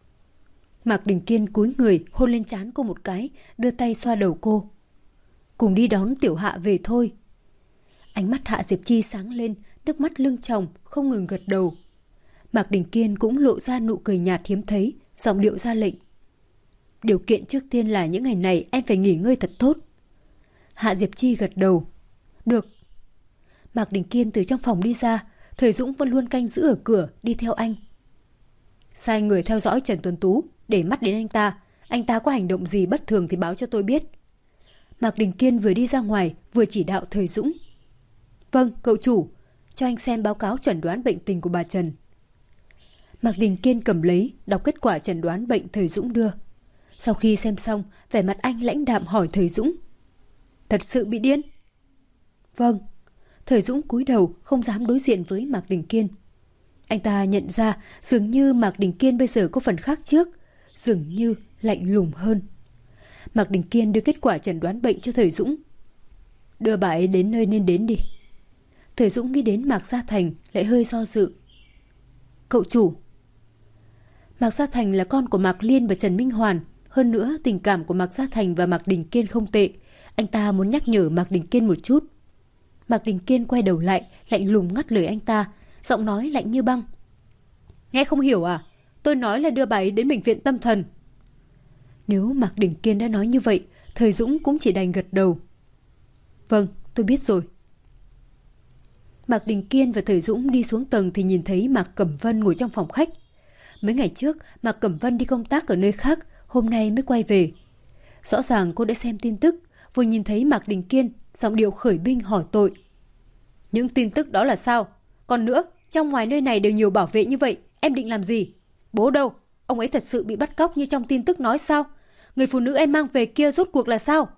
Speaker 1: Mạc Đình Kiên cúi người hôn lên trán cô một cái, đưa tay xoa đầu cô. Cùng đi đón Tiểu Hạ về thôi. Ánh mắt Hạ Diệp Chi sáng lên, nước mắt lưng tròng, không ngừng gật đầu. Mạc Đình Kiên cũng lộ ra nụ cười nhạt hiếm thấy, giọng điệu ra lệnh. Điều kiện trước tiên là những ngày này em phải nghỉ ngơi thật tốt. Hạ Diệp Chi gật đầu. Được. Mạc Đình Kiên từ trong phòng đi ra, Thời Dũng vẫn luôn canh giữ ở cửa, đi theo anh. Sai người theo dõi Trần Tuấn Tú, để mắt đến anh ta có hành động gì bất thường thì báo cho tôi biết. Mạc Đình Kiên vừa đi ra ngoài, vừa chỉ đạo Thời Dũng. Vâng, cậu chủ, cho anh xem báo cáo chẩn đoán bệnh tình của bà Trần. Mạc Đình Kiên cầm lấy, đọc kết quả chẩn đoán bệnh Thời Dũng đưa. Sau khi xem xong, vẻ mặt anh lãnh đạm hỏi Thời Dũng. Thật sự bị điên? Vâng. Thời Dũng cúi đầu không dám đối diện với Mạc Đình Kiên. Anh ta nhận ra dường như Mạc Đình Kiên bây giờ có phần khác trước, dường như lạnh lùng hơn. Mạc Đình Kiên đưa kết quả chẩn đoán bệnh cho Thời Dũng. Đưa bà ấy đến nơi nên đến đi. Thời Dũng nghĩ đến Mạc Gia Thành lại hơi do dự. Cậu chủ. Mạc Gia Thành là con của Mạc Liên và Trần Minh Hoàn. Hơn nữa tình cảm của Mạc Gia Thành và Mạc Đình Kiên không tệ. Anh ta muốn nhắc nhở Mạc Đình Kiên một chút. Mạc Đình Kiên quay đầu lại, lạnh lùng ngắt lời anh ta, giọng nói lạnh như băng. Nghe không hiểu à? Tôi nói là đưa bà ấy đến bệnh viện tâm thần. Nếu Mạc Đình Kiên đã nói như vậy, Thời Dũng cũng chỉ đành gật đầu. Vâng, tôi biết rồi. Mạc Đình Kiên và Thời Dũng đi xuống tầng thì nhìn thấy Mạc Cẩm Vân ngồi trong phòng khách. Mấy ngày trước, Mạc Cẩm Vân đi công tác ở nơi khác, hôm nay mới quay về. Rõ ràng cô đã xem tin tức, vừa nhìn thấy Mạc Đình Kiên, giọng điệu khởi binh hỏi tội. Những tin tức đó là sao? Còn nữa, trong ngoài nơi này đều nhiều bảo vệ như vậy, em định làm gì? Bố đâu? Ông ấy thật sự bị bắt cóc như trong tin tức nói sao? Người phụ nữ em mang về kia rốt cuộc là sao?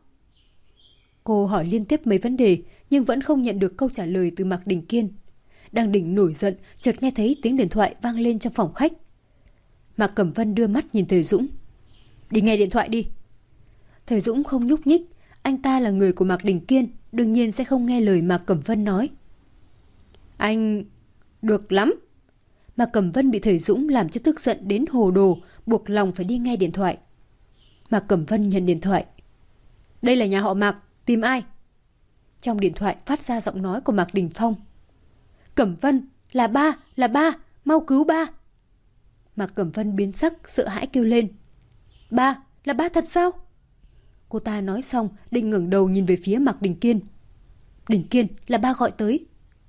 Speaker 1: Cô hỏi liên tiếp mấy vấn đề, nhưng vẫn không nhận được câu trả lời từ Mạc Đình Kiên. Đang định nổi giận, chợt nghe thấy tiếng điện thoại vang lên trong phòng khách. Mạc Cẩm Vân đưa mắt nhìn Thời Dũng. Đi nghe điện thoại đi. Thời Dũng không nhúc nhích, anh ta là người của Mạc Đình Kiên, đương nhiên sẽ không nghe lời Mạc Cẩm Vân nói. Anh... được lắm. Mạc Cẩm Vân bị Thời Dũng làm cho tức giận đến hồ đồ, buộc lòng phải đi nghe điện thoại. Mạc Cẩm Vân nhận điện thoại. Đây là nhà họ Mạc, tìm ai? Trong điện thoại phát ra giọng nói của Mạc Đình Phong. Cẩm Vân, là ba, mau cứu ba. Mạc Cẩm Vân biến sắc, sợ hãi kêu lên. Ba, là ba thật sao? Cô ta nói xong, định ngẩng đầu nhìn về phía Mạc Đình Kiên. Đình Kiên, là ba gọi tới.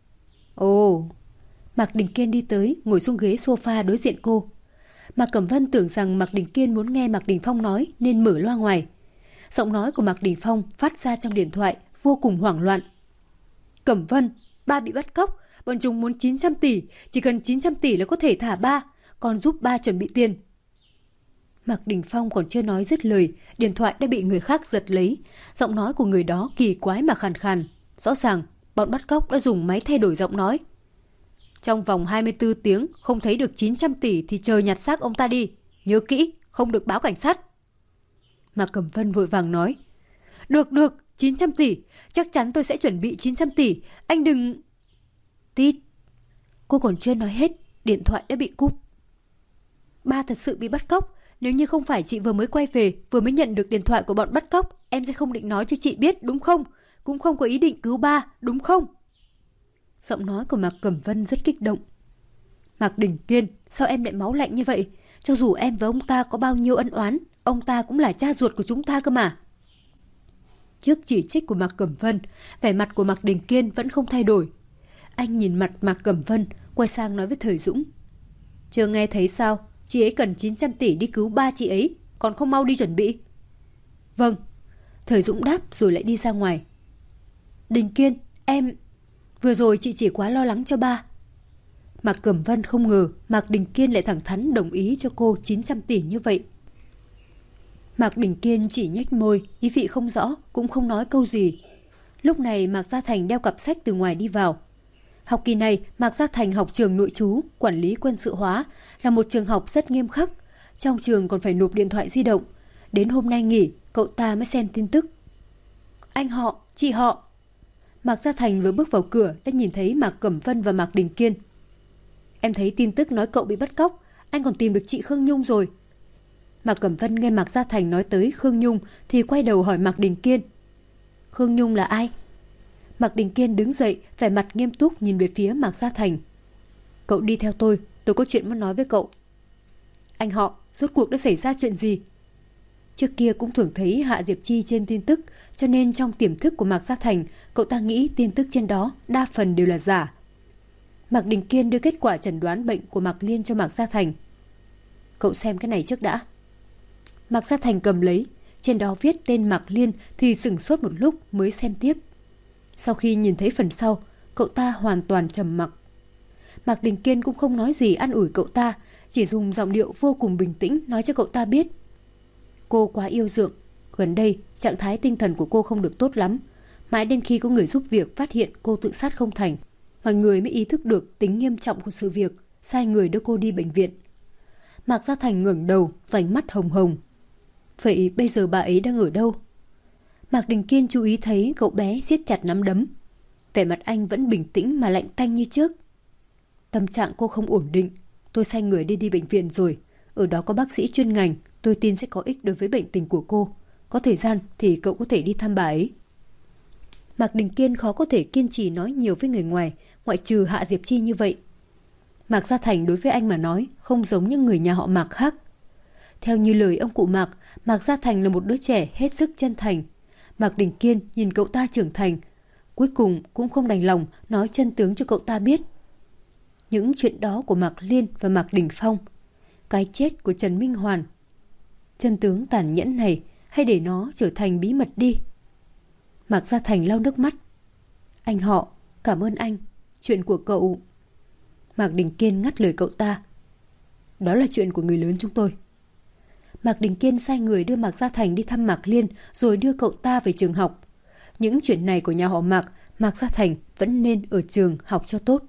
Speaker 1: Ồ. Mạc Đình Kiên đi tới, ngồi xuống ghế sofa đối diện cô. Mạc Cẩm Vân tưởng rằng Mạc Đình Kiên muốn nghe Mạc Đình Phong nói nên mở loa ngoài. Giọng nói của Mạc Đình Phong phát ra trong điện thoại vô cùng hoảng loạn. Cẩm Vân, ba bị bắt cóc, Bọn chúng muốn 900 tỷ, chỉ cần 900 tỷ là có thể thả ba, còn giúp ba chuẩn bị tiền. Mạc Đình Phong còn chưa nói dứt lời, điện thoại đã bị người khác giật lấy. Giọng nói của người đó kỳ quái mà khàn khàn. Rõ ràng, bọn bắt cóc đã dùng máy thay đổi giọng nói. Trong vòng 24 tiếng không thấy được 900 tỷ thì trời nhặt xác ông ta đi. Nhớ kỹ, không được báo cảnh sát. Mạc Cẩm Vân vội vàng nói. Được, 900 tỷ. Chắc chắn tôi sẽ chuẩn bị 900 tỷ. Anh đừng... Tít. Cô còn chưa nói hết, điện thoại đã bị cúp. Ba thật sự bị bắt cóc. Nếu như không phải chị vừa mới quay về, vừa mới nhận được điện thoại của bọn bắt cóc, em sẽ không định nói cho chị biết, đúng không? Cũng không có ý định cứu ba, đúng không? Giọng nói của Mạc Cẩm Vân rất kích động. Mạc Đình Kiên, sao em lại máu lạnh như vậy? Cho dù em và ông ta có bao nhiêu ân oán, ông ta cũng là cha ruột của chúng ta cơ mà. Trước chỉ trích của Mạc Cẩm Vân, vẻ mặt của Mạc Đình Kiên vẫn không thay đổi. Anh nhìn mặt Mạc Cẩm Vân, quay sang nói với Thời Dũng. Chưa nghe thấy sao? Chị ấy cần 900 tỷ đi cứu ba chị ấy, còn không mau đi chuẩn bị. Vâng. Thời Dũng đáp rồi lại đi ra ngoài. Đình Kiên, em... Vừa rồi chị chỉ quá lo lắng cho ba. Mạc Cẩm Vân không ngờ Mạc Đình Kiên lại thẳng thắn đồng ý cho cô 900 tỷ như vậy. Mạc Đình Kiên chỉ nhếch môi, ý vị không rõ, cũng không nói câu gì. Lúc này Mạc Gia Thành đeo cặp sách từ ngoài đi vào. Học kỳ này, Mạc Gia Thành học trường nội trú, quản lý quân sự hóa, là một trường học rất nghiêm khắc. Trong trường còn phải nộp điện thoại di động. Đến hôm nay nghỉ, cậu ta mới xem tin tức. Anh họ, chị họ. Mạc Gia Thành vừa bước vào cửa đã nhìn thấy Mạc Cẩm Vân và Mạc Đình Kiên. Em thấy tin tức nói cậu bị bắt cóc, anh còn tìm được chị Khương Nhung rồi. Mạc Cẩm Vân nghe Mạc Gia Thành nói tới Khương Nhung thì quay đầu hỏi Mạc Đình Kiên. Khương Nhung là ai? Mạc Đình Kiên đứng dậy, vẻ mặt nghiêm túc nhìn về phía Mạc Gia Thành. Cậu đi theo tôi có chuyện muốn nói với cậu. Anh họ, rốt cuộc đã xảy ra chuyện gì? Trước kia cũng thường thấy Hạ Diệp Chi trên tin tức, cho nên trong tiềm thức của Mạc Gia Thành, cậu ta nghĩ tin tức trên đó đa phần đều là giả. Mạc Đình Kiên đưa kết quả chẩn đoán bệnh của Mạc Liên cho Mạc Gia Thành. Cậu xem cái này trước đã. Mạc Gia Thành cầm lấy, trên đó viết tên Mạc Liên thì sửng sốt một lúc mới xem tiếp. Sau khi nhìn thấy phần sau, cậu ta hoàn toàn trầm mặc. Mạc Đình Kiên cũng không nói gì an ủi cậu ta, chỉ dùng giọng điệu vô cùng bình tĩnh nói cho cậu ta biết. Cô quá yêu Dượng, gần đây trạng thái tinh thần của cô không được tốt lắm. Mãi đến khi có người giúp việc phát hiện cô tự sát không thành, mọi người mới ý thức được tính nghiêm trọng của sự việc, sai người đưa cô đi bệnh viện. Mạc Gia Thành ngẩng đầu, vành mắt hồng hồng. Vậy bây giờ bà ấy đang ở đâu? Mạc Đình Kiên chú ý thấy cậu bé siết chặt nắm đấm. Vẻ mặt anh vẫn bình tĩnh mà lạnh tanh như trước. Tâm trạng cô không ổn định, tôi sai người đi bệnh viện rồi. Ở đó có bác sĩ chuyên ngành, tôi tin sẽ có ích đối với bệnh tình của cô. Có thời gian thì cậu có thể đi thăm bà ấy. Mạc Đình Kiên khó có thể kiên trì nói nhiều với người ngoài, ngoại trừ Hạ Diệp Chi như vậy. Mạc Gia Thành đối với anh mà nói không giống những người nhà họ Mạc khác. Theo như lời ông cụ Mạc, Mạc Gia Thành là một đứa trẻ hết sức chân thành. Mạc Đình Kiên nhìn cậu ta trưởng thành, cuối cùng cũng không đành lòng nói chân tướng cho cậu ta biết. Những chuyện đó của Mạc Liên và Mạc Đình Phong, cái chết của Trần Minh Hoàn, chân tướng tàn nhẫn này hay để nó trở thành bí mật đi. Mạc Gia Thành lau nước mắt. Anh họ, cảm ơn anh. Chuyện của cậu... Mạc Đình Kiên ngắt lời cậu ta. Đó là chuyện của người lớn chúng tôi. Mạc Đình Kiên sai người đưa Mạc Gia Thành đi thăm Mạc Liên rồi đưa cậu ta về trường học. Những chuyện này của nhà họ Mạc, Mạc Gia Thành vẫn nên ở trường học cho tốt.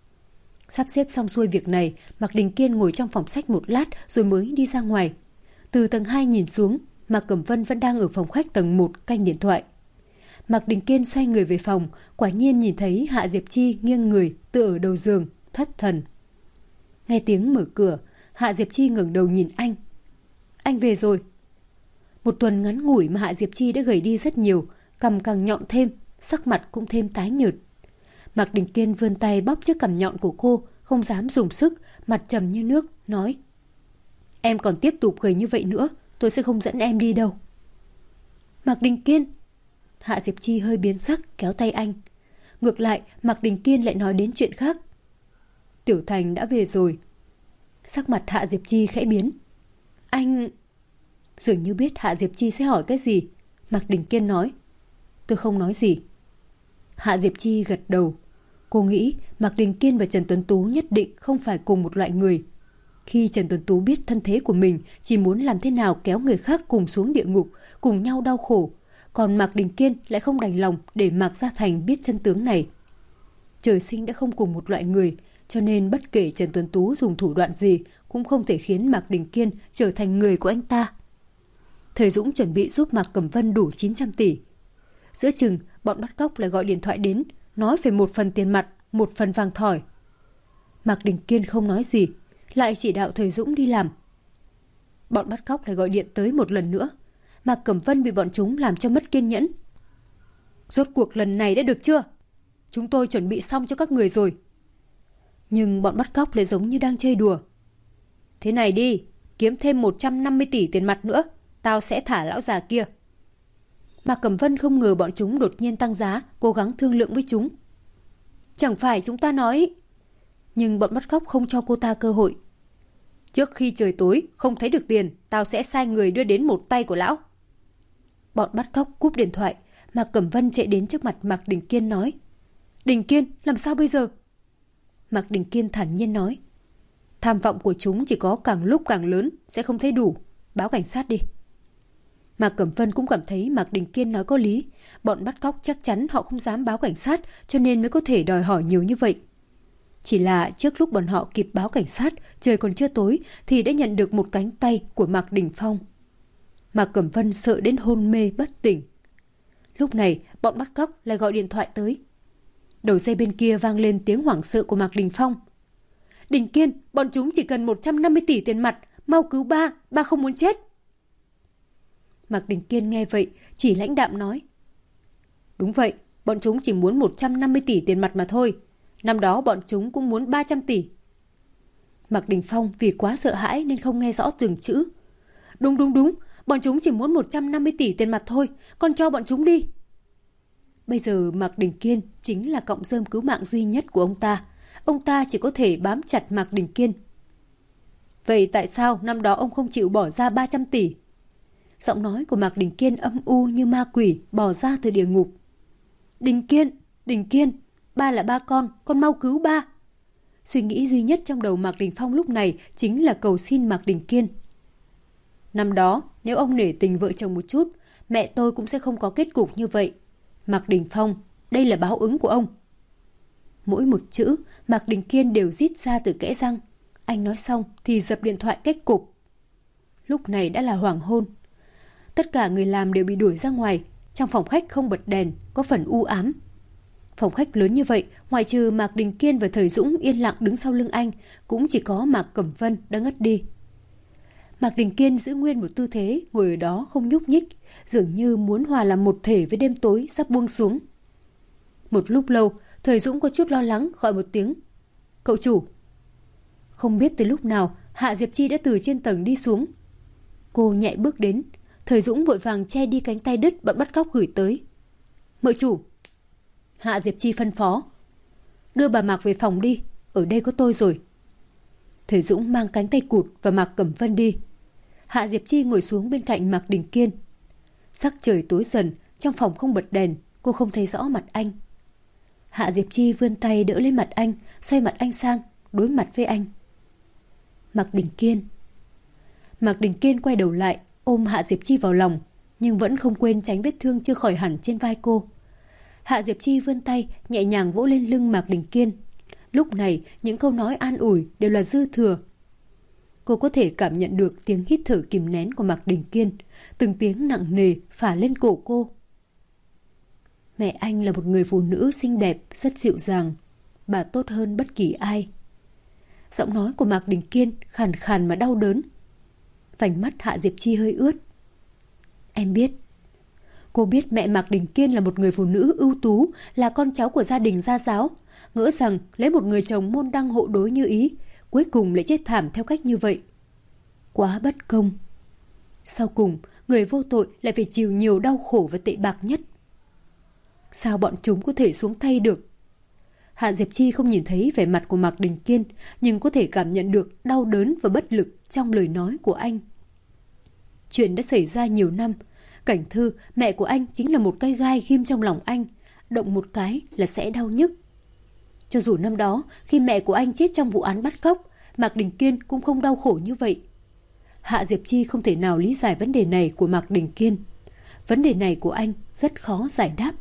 Speaker 1: Sắp xếp xong xuôi việc này, Mạc Đình Kiên ngồi trong phòng sách một lát rồi mới đi ra ngoài. Từ tầng 2 nhìn xuống, Mạc Cẩm Vân vẫn đang ở phòng khách tầng 1 canh điện thoại. Mạc Đình Kiên xoay người về phòng, quả nhiên nhìn thấy Hạ Diệp Chi nghiêng người tựa ở đầu giường, thất thần. Nghe tiếng mở cửa, Hạ Diệp Chi ngẩng đầu nhìn anh. Anh về rồi. Một tuần ngắn ngủi mà Hạ Diệp Chi đã gầy đi rất nhiều, cằm càng nhọn thêm, sắc mặt cũng thêm tái nhợt. Mạc Đình Kiên vươn tay bóp chiếc cằm nhọn của cô, không dám dùng sức, mặt trầm như nước, nói: Em còn tiếp tục gầy như vậy nữa, tôi sẽ không dẫn em đi đâu. Mạc Đình Kiên. Hạ Diệp Chi hơi biến sắc, kéo tay anh. Ngược lại, Mạc Đình Kiên lại nói đến chuyện khác. Tiểu Thành đã về rồi. Sắc mặt Hạ Diệp Chi khẽ biến. Anh... Dường như biết Hạ Diệp Chi sẽ hỏi cái gì, Mạc Đình Kiên nói: Tôi không nói gì. Hạ Diệp Chi gật đầu. Cô nghĩ Mạc Đình Kiên và Trần Tuấn Tú nhất định không phải cùng một loại người. Khi Trần Tuấn Tú biết thân thế của mình chỉ muốn làm thế nào kéo người khác cùng xuống địa ngục, cùng nhau đau khổ, còn Mạc Đình Kiên lại không đành lòng để Mạc Gia Thành biết chân tướng này. Trời sinh đã không cùng một loại người, cho nên bất kể Trần Tuấn Tú dùng thủ đoạn gì cũng không thể khiến Mạc Đình Kiên trở thành người của anh ta. Thời Dũng chuẩn bị giúp Mạc Cẩm Vân đủ 900 tỷ. Giữa chừng, bọn bắt cóc lại gọi điện thoại đến, nói phải 1 phần tiền mặt, 1 phần vàng thỏi. Mạc Đình Kiên không nói gì, lại chỉ đạo Thời Dũng đi làm. Bọn bắt cóc lại gọi điện tới một lần nữa. Mạc Cẩm Vân bị bọn chúng làm cho mất kiên nhẫn. Rốt cuộc lần này đã được chưa? Chúng tôi chuẩn bị xong cho các người rồi. Nhưng bọn bắt cóc lại giống như đang chơi đùa. Thế này đi, kiếm thêm 150 tỷ tiền mặt nữa, tao sẽ thả lão già kia. Mạc Cẩm Vân không ngờ bọn chúng đột nhiên tăng giá, cố gắng thương lượng với chúng. Chẳng phải chúng ta nói... Nhưng bọn bắt cóc không cho cô ta cơ hội. Trước khi trời tối không thấy được tiền, tao sẽ sai người đưa đến một tay của lão. Bọn bắt cóc cúp điện thoại. Mạc Cẩm Vân chạy đến trước mặt Mạc Đình Kiên nói: Đình Kiên, làm sao bây giờ? Mạc Đình Kiên thản nhiên nói: Tham vọng của chúng chỉ có càng lúc càng lớn, sẽ không thấy đủ. Báo cảnh sát đi. Mạc Cẩm Vân cũng cảm thấy Mạc Đình Kiên nói có lý. Bọn bắt cóc chắc chắn họ không dám báo cảnh sát, cho nên mới có thể đòi hỏi nhiều như vậy. Chỉ là trước lúc bọn họ kịp báo cảnh sát, trời còn chưa tối, thì đã nhận được một cánh tay của Mạc Đình Phong. Mạc Cẩm Vân sợ đến hôn mê bất tỉnh. Lúc này, bọn bắt cóc lại gọi điện thoại tới. Đầu dây bên kia vang lên tiếng hoảng sợ của Mạc Đình Phong. Đình Kiên, bọn chúng chỉ cần 150 tỷ tiền mặt, mau cứu ba không muốn chết. Mạc Đình Kiên nghe vậy, chỉ lãnh đạm nói: Đúng vậy, bọn chúng chỉ muốn 150 tỷ tiền mặt mà thôi. Năm đó bọn chúng cũng muốn 300 tỷ. Mạc Đình Phong vì quá sợ hãi nên không nghe rõ từng chữ. Đúng, bọn chúng chỉ muốn 150 tỷ tiền mặt thôi, con cho bọn chúng đi. Bây giờ Mạc Đình Kiên chính là cọng rơm cứu mạng duy nhất của ông ta. Ông ta chỉ có thể bám chặt Mạc Đình Kiên. Vậy tại sao năm đó ông không chịu bỏ ra 300 tỷ? Giọng nói của Mạc Đình Kiên âm u như ma quỷ bò ra từ địa ngục. Đình Kiên, ba là ba con mau cứu ba. Suy nghĩ duy nhất trong đầu Mạc Đình Phong lúc này chính là cầu xin Mạc Đình Kiên. Năm đó, nếu ông nể tình vợ chồng một chút, mẹ tôi cũng sẽ không có kết cục như vậy. Mạc Đình Phong, đây là báo ứng của ông. Mỗi một chữ, Mạc Đình Kiên đều rít ra từ kẽ răng. Anh nói xong thì dập điện thoại cách cục. Lúc này đã là hoàng hôn. Tất cả người làm đều bị đuổi ra ngoài. Trong phòng khách không bật đèn, có phần u ám. Phòng khách lớn như vậy, ngoại trừ Mạc Đình Kiên và Thời Dũng yên lặng đứng sau lưng anh, cũng chỉ có Mạc Cẩm Vân đã ngất đi. Mạc Đình Kiên giữ nguyên một tư thế, ngồi ở đó không nhúc nhích, dường như muốn hòa làm một thể với đêm tối sắp buông xuống. Một lúc lâu, Thời Dũng có chút lo lắng gọi một tiếng: Cậu chủ. Không biết từ lúc nào, Hạ Diệp Chi đã từ trên tầng đi xuống. Cô nhẹ bước đến, Thời Dũng vội vàng che đi cánh tay đứt bọn bắt cóc gửi tới. Mợ chủ. Hạ Diệp Chi phân phó: Đưa bà Mạc về phòng đi, ở đây có tôi rồi. Thời Dũng mang cánh tay cụt và Mạc Cẩm Vân đi. Hạ Diệp Chi ngồi xuống bên cạnh Mạc Đình Kiên. Sắc trời tối dần, trong phòng không bật đèn, cô không thấy rõ mặt anh. Hạ Diệp Chi vươn tay đỡ lên mặt anh, xoay mặt anh sang, đối mặt với anh. Mạc Đình Kiên. Mạc Đình Kiên quay đầu lại, ôm Hạ Diệp Chi vào lòng, nhưng vẫn không quên tránh vết thương chưa khỏi hẳn trên vai cô. Hạ Diệp Chi vươn tay, nhẹ nhàng vỗ lên lưng Mạc Đình Kiên. Lúc này, những câu nói an ủi đều là dư thừa. Cô có thể cảm nhận được tiếng hít thở kìm nén của Mạc Đình Kiên, từng tiếng nặng nề phả lên cổ cô. Mẹ anh là một người phụ nữ xinh đẹp, rất dịu dàng. Bà tốt hơn bất kỳ ai. Giọng nói của Mạc Đình Kiên khàn khàn mà đau đớn. Vành mắt Hạ Diệp Chi hơi ướt. Em biết. Cô biết mẹ Mạc Đình Kiên là một người phụ nữ ưu tú, là con cháu của gia đình gia giáo. Ngỡ rằng lấy một người chồng môn đăng hộ đối như ý, cuối cùng lại chết thảm theo cách như vậy. Quá bất công. Sau cùng, người vô tội lại phải chịu nhiều đau khổ và tệ bạc nhất. Sao bọn chúng có thể xuống tay được? Hạ Diệp Chi không nhìn thấy vẻ mặt của Mạc Đình Kiên, nhưng có thể cảm nhận được đau đớn và bất lực trong lời nói của anh. Chuyện đã xảy ra nhiều năm. Cảnh Thư, mẹ của anh chính là một cái gai ghim trong lòng anh. Động một cái là sẽ đau nhức. Cho dù năm đó, khi mẹ của anh chết trong vụ án bắt cóc, Mạc Đình Kiên cũng không đau khổ như vậy. Hạ Diệp Chi không thể nào lý giải vấn đề này của Mạc Đình Kiên. Vấn đề này của anh rất khó giải đáp.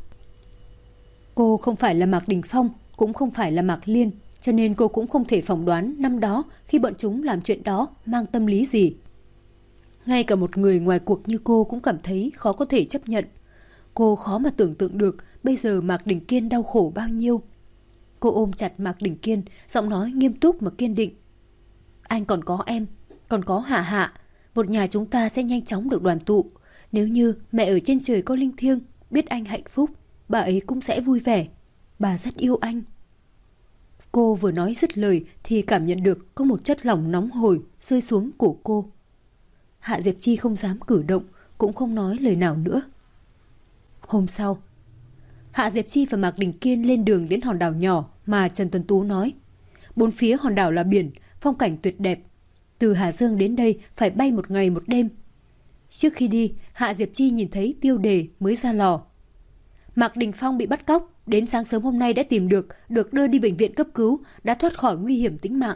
Speaker 1: Cô không phải là Mạc Đình Phong, cũng không phải là Mạc Liên, cho nên cô cũng không thể phỏng đoán năm đó khi bọn chúng làm chuyện đó mang tâm lý gì. Ngay cả một người ngoài cuộc như cô cũng cảm thấy khó có thể chấp nhận. Cô khó mà tưởng tượng được bây giờ Mạc Đình Kiên đau khổ bao nhiêu. Cô ôm chặt Mạc Đình Kiên, giọng nói nghiêm túc mà kiên định. Anh còn có em, còn có Hạ Hạ. Một nhà chúng ta sẽ nhanh chóng được đoàn tụ. Nếu như mẹ ở trên trời có linh thiêng, biết anh hạnh phúc, bà ấy cũng sẽ vui vẻ. Bà rất yêu anh. Cô vừa nói dứt lời thì cảm nhận được có một chất lỏng nóng hổi rơi xuống cổ cô. Hạ Diệp Chi không dám cử động, cũng không nói lời nào nữa. Hôm sau, Hạ Diệp Chi và Mạc Đình Kiên lên đường đến hòn đảo nhỏ mà Trần Tuấn Tú nói. Bốn phía hòn đảo là biển, phong cảnh tuyệt đẹp. Từ Hà Dương đến đây phải bay 1 ngày 1 đêm. Trước khi đi, Hạ Diệp Chi nhìn thấy tiêu đề mới ra lò. Mạc Đình Phong bị bắt cóc, đến sáng sớm hôm nay đã tìm được đưa đi bệnh viện cấp cứu, đã thoát khỏi nguy hiểm tính mạng.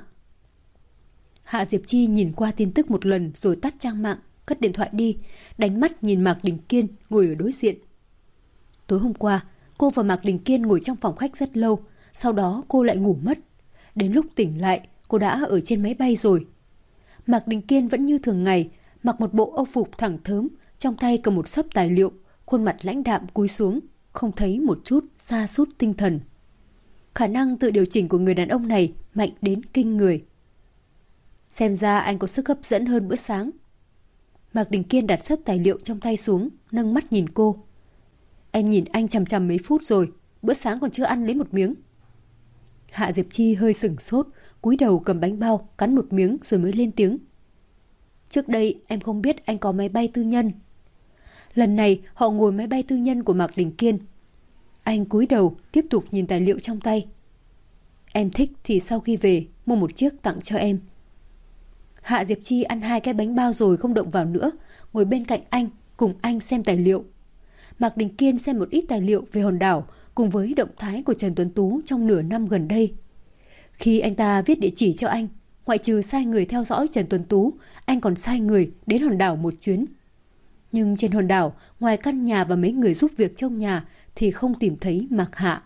Speaker 1: Hạ Diệp Chi nhìn qua tin tức một lần rồi tắt trang mạng, cất điện thoại đi, đánh mắt nhìn Mạc Đình Kiên ngồi ở đối diện. Tối hôm qua, cô và Mạc Đình Kiên ngồi trong phòng khách rất lâu, sau đó cô lại ngủ mất. Đến lúc tỉnh lại, cô đã ở trên máy bay rồi. Mạc Đình Kiên vẫn như thường ngày, mặc một bộ âu phục thẳng thớm, trong tay cầm một xấp tài liệu, khuôn mặt lãnh đạm cúi xuống, không thấy một chút sa sút tinh thần. Khả năng tự điều chỉnh của người đàn ông này mạnh đến kinh người. Xem ra anh có sức hấp dẫn hơn bữa sáng. Mạc Đình Kiên đặt xấp tài liệu trong tay xuống, nâng mắt nhìn cô. Em nhìn anh chằm chằm mấy phút rồi, bữa sáng còn chưa ăn lấy một miếng. Hạ Diệp Chi hơi sửng sốt, cúi đầu cầm bánh bao, cắn một miếng rồi mới lên tiếng. Trước đây em không biết anh có máy bay tư nhân. Lần này họ ngồi máy bay tư nhân của Mạc Đình Kiên. Anh cúi đầu tiếp tục nhìn tài liệu trong tay. Em thích thì sau khi về mua một chiếc tặng cho em. Hạ Diệp Chi ăn 2 cái bánh bao rồi không động vào nữa, ngồi bên cạnh anh cùng anh xem tài liệu. Mạc Đình Kiên xem một ít tài liệu về hòn đảo cùng với động thái của Trần Tuấn Tú trong nửa năm gần đây. Khi anh ta viết địa chỉ cho anh, ngoại trừ sai người theo dõi Trần Tuấn Tú, anh còn sai người đến hòn đảo một chuyến. Nhưng trên hòn đảo, ngoài căn nhà và mấy người giúp việc trong nhà thì không tìm thấy Mạc Hạ.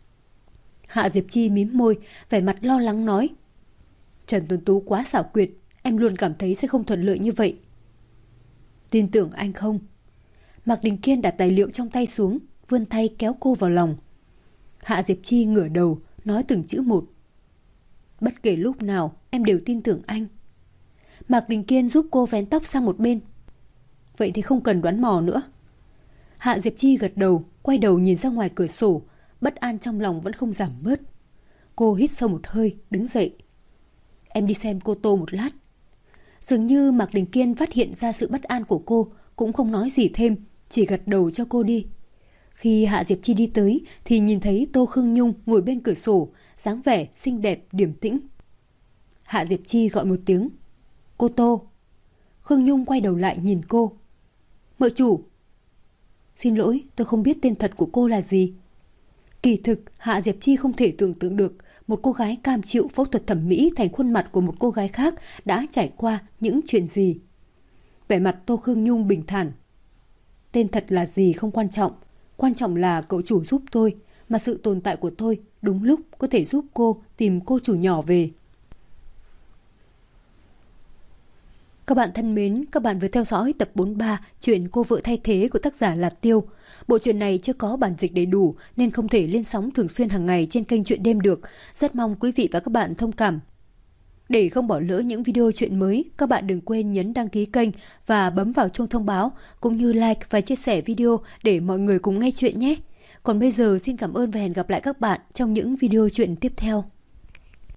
Speaker 1: Hạ Diệp Chi mím môi, vẻ mặt lo lắng nói. Trần Tuấn Tú quá xảo quyệt, em luôn cảm thấy sẽ không thuận lợi như vậy. Tin tưởng anh không? Mạc Đình Kiên đặt tài liệu trong tay xuống, vươn tay kéo cô vào lòng. Hạ Diệp Chi ngửa đầu, nói từng chữ một. Bất kể lúc nào, em đều tin tưởng anh. Mạc Đình Kiên giúp cô vén tóc sang một bên. Vậy thì không cần đoán mò nữa. Hạ Diệp Chi gật đầu, quay đầu nhìn ra ngoài cửa sổ, bất an trong lòng vẫn không giảm bớt. Cô hít sâu một hơi, đứng dậy. Em đi xem cô Tô một lát. Dường như Mạc Đình Kiên phát hiện ra sự bất an của cô, cũng không nói gì thêm, chỉ gật đầu cho cô đi. Khi Hạ Diệp Chi đi tới thì nhìn thấy Tô Khương Nhung ngồi bên cửa sổ, dáng vẻ xinh đẹp điềm tĩnh. Hạ Diệp Chi gọi một tiếng. Cô Tô. Khương Nhung quay đầu lại nhìn cô. Mợ chủ. Xin lỗi, tôi không biết tên thật của cô là gì. Kỳ thực, Hạ Diệp Chi không thể tưởng tượng được một cô gái cam chịu phẫu thuật thẩm mỹ thành khuôn mặt của một cô gái khác đã trải qua những chuyện gì. Vẻ mặt Tô Khương Nhung bình thản. Tên thật là gì không quan trọng là cậu chủ giúp tôi, mà sự tồn tại của tôi đúng lúc có thể giúp cô tìm cô chủ nhỏ về. Các bạn thân mến, các bạn vừa theo dõi tập 43 chuyện Cô vợ thay thế của tác giả Lạt Tiêu. Bộ truyện này chưa có bản dịch đầy đủ nên không thể lên sóng thường xuyên hàng ngày trên kênh Truyện Đêm được. Rất mong quý vị và các bạn thông cảm. Để không bỏ lỡ những video chuyện mới, các bạn đừng quên nhấn đăng ký kênh và bấm vào chuông thông báo, cũng như like và chia sẻ video để mọi người cùng nghe chuyện nhé. Còn bây giờ xin cảm ơn và hẹn gặp lại các bạn trong những video chuyện tiếp theo.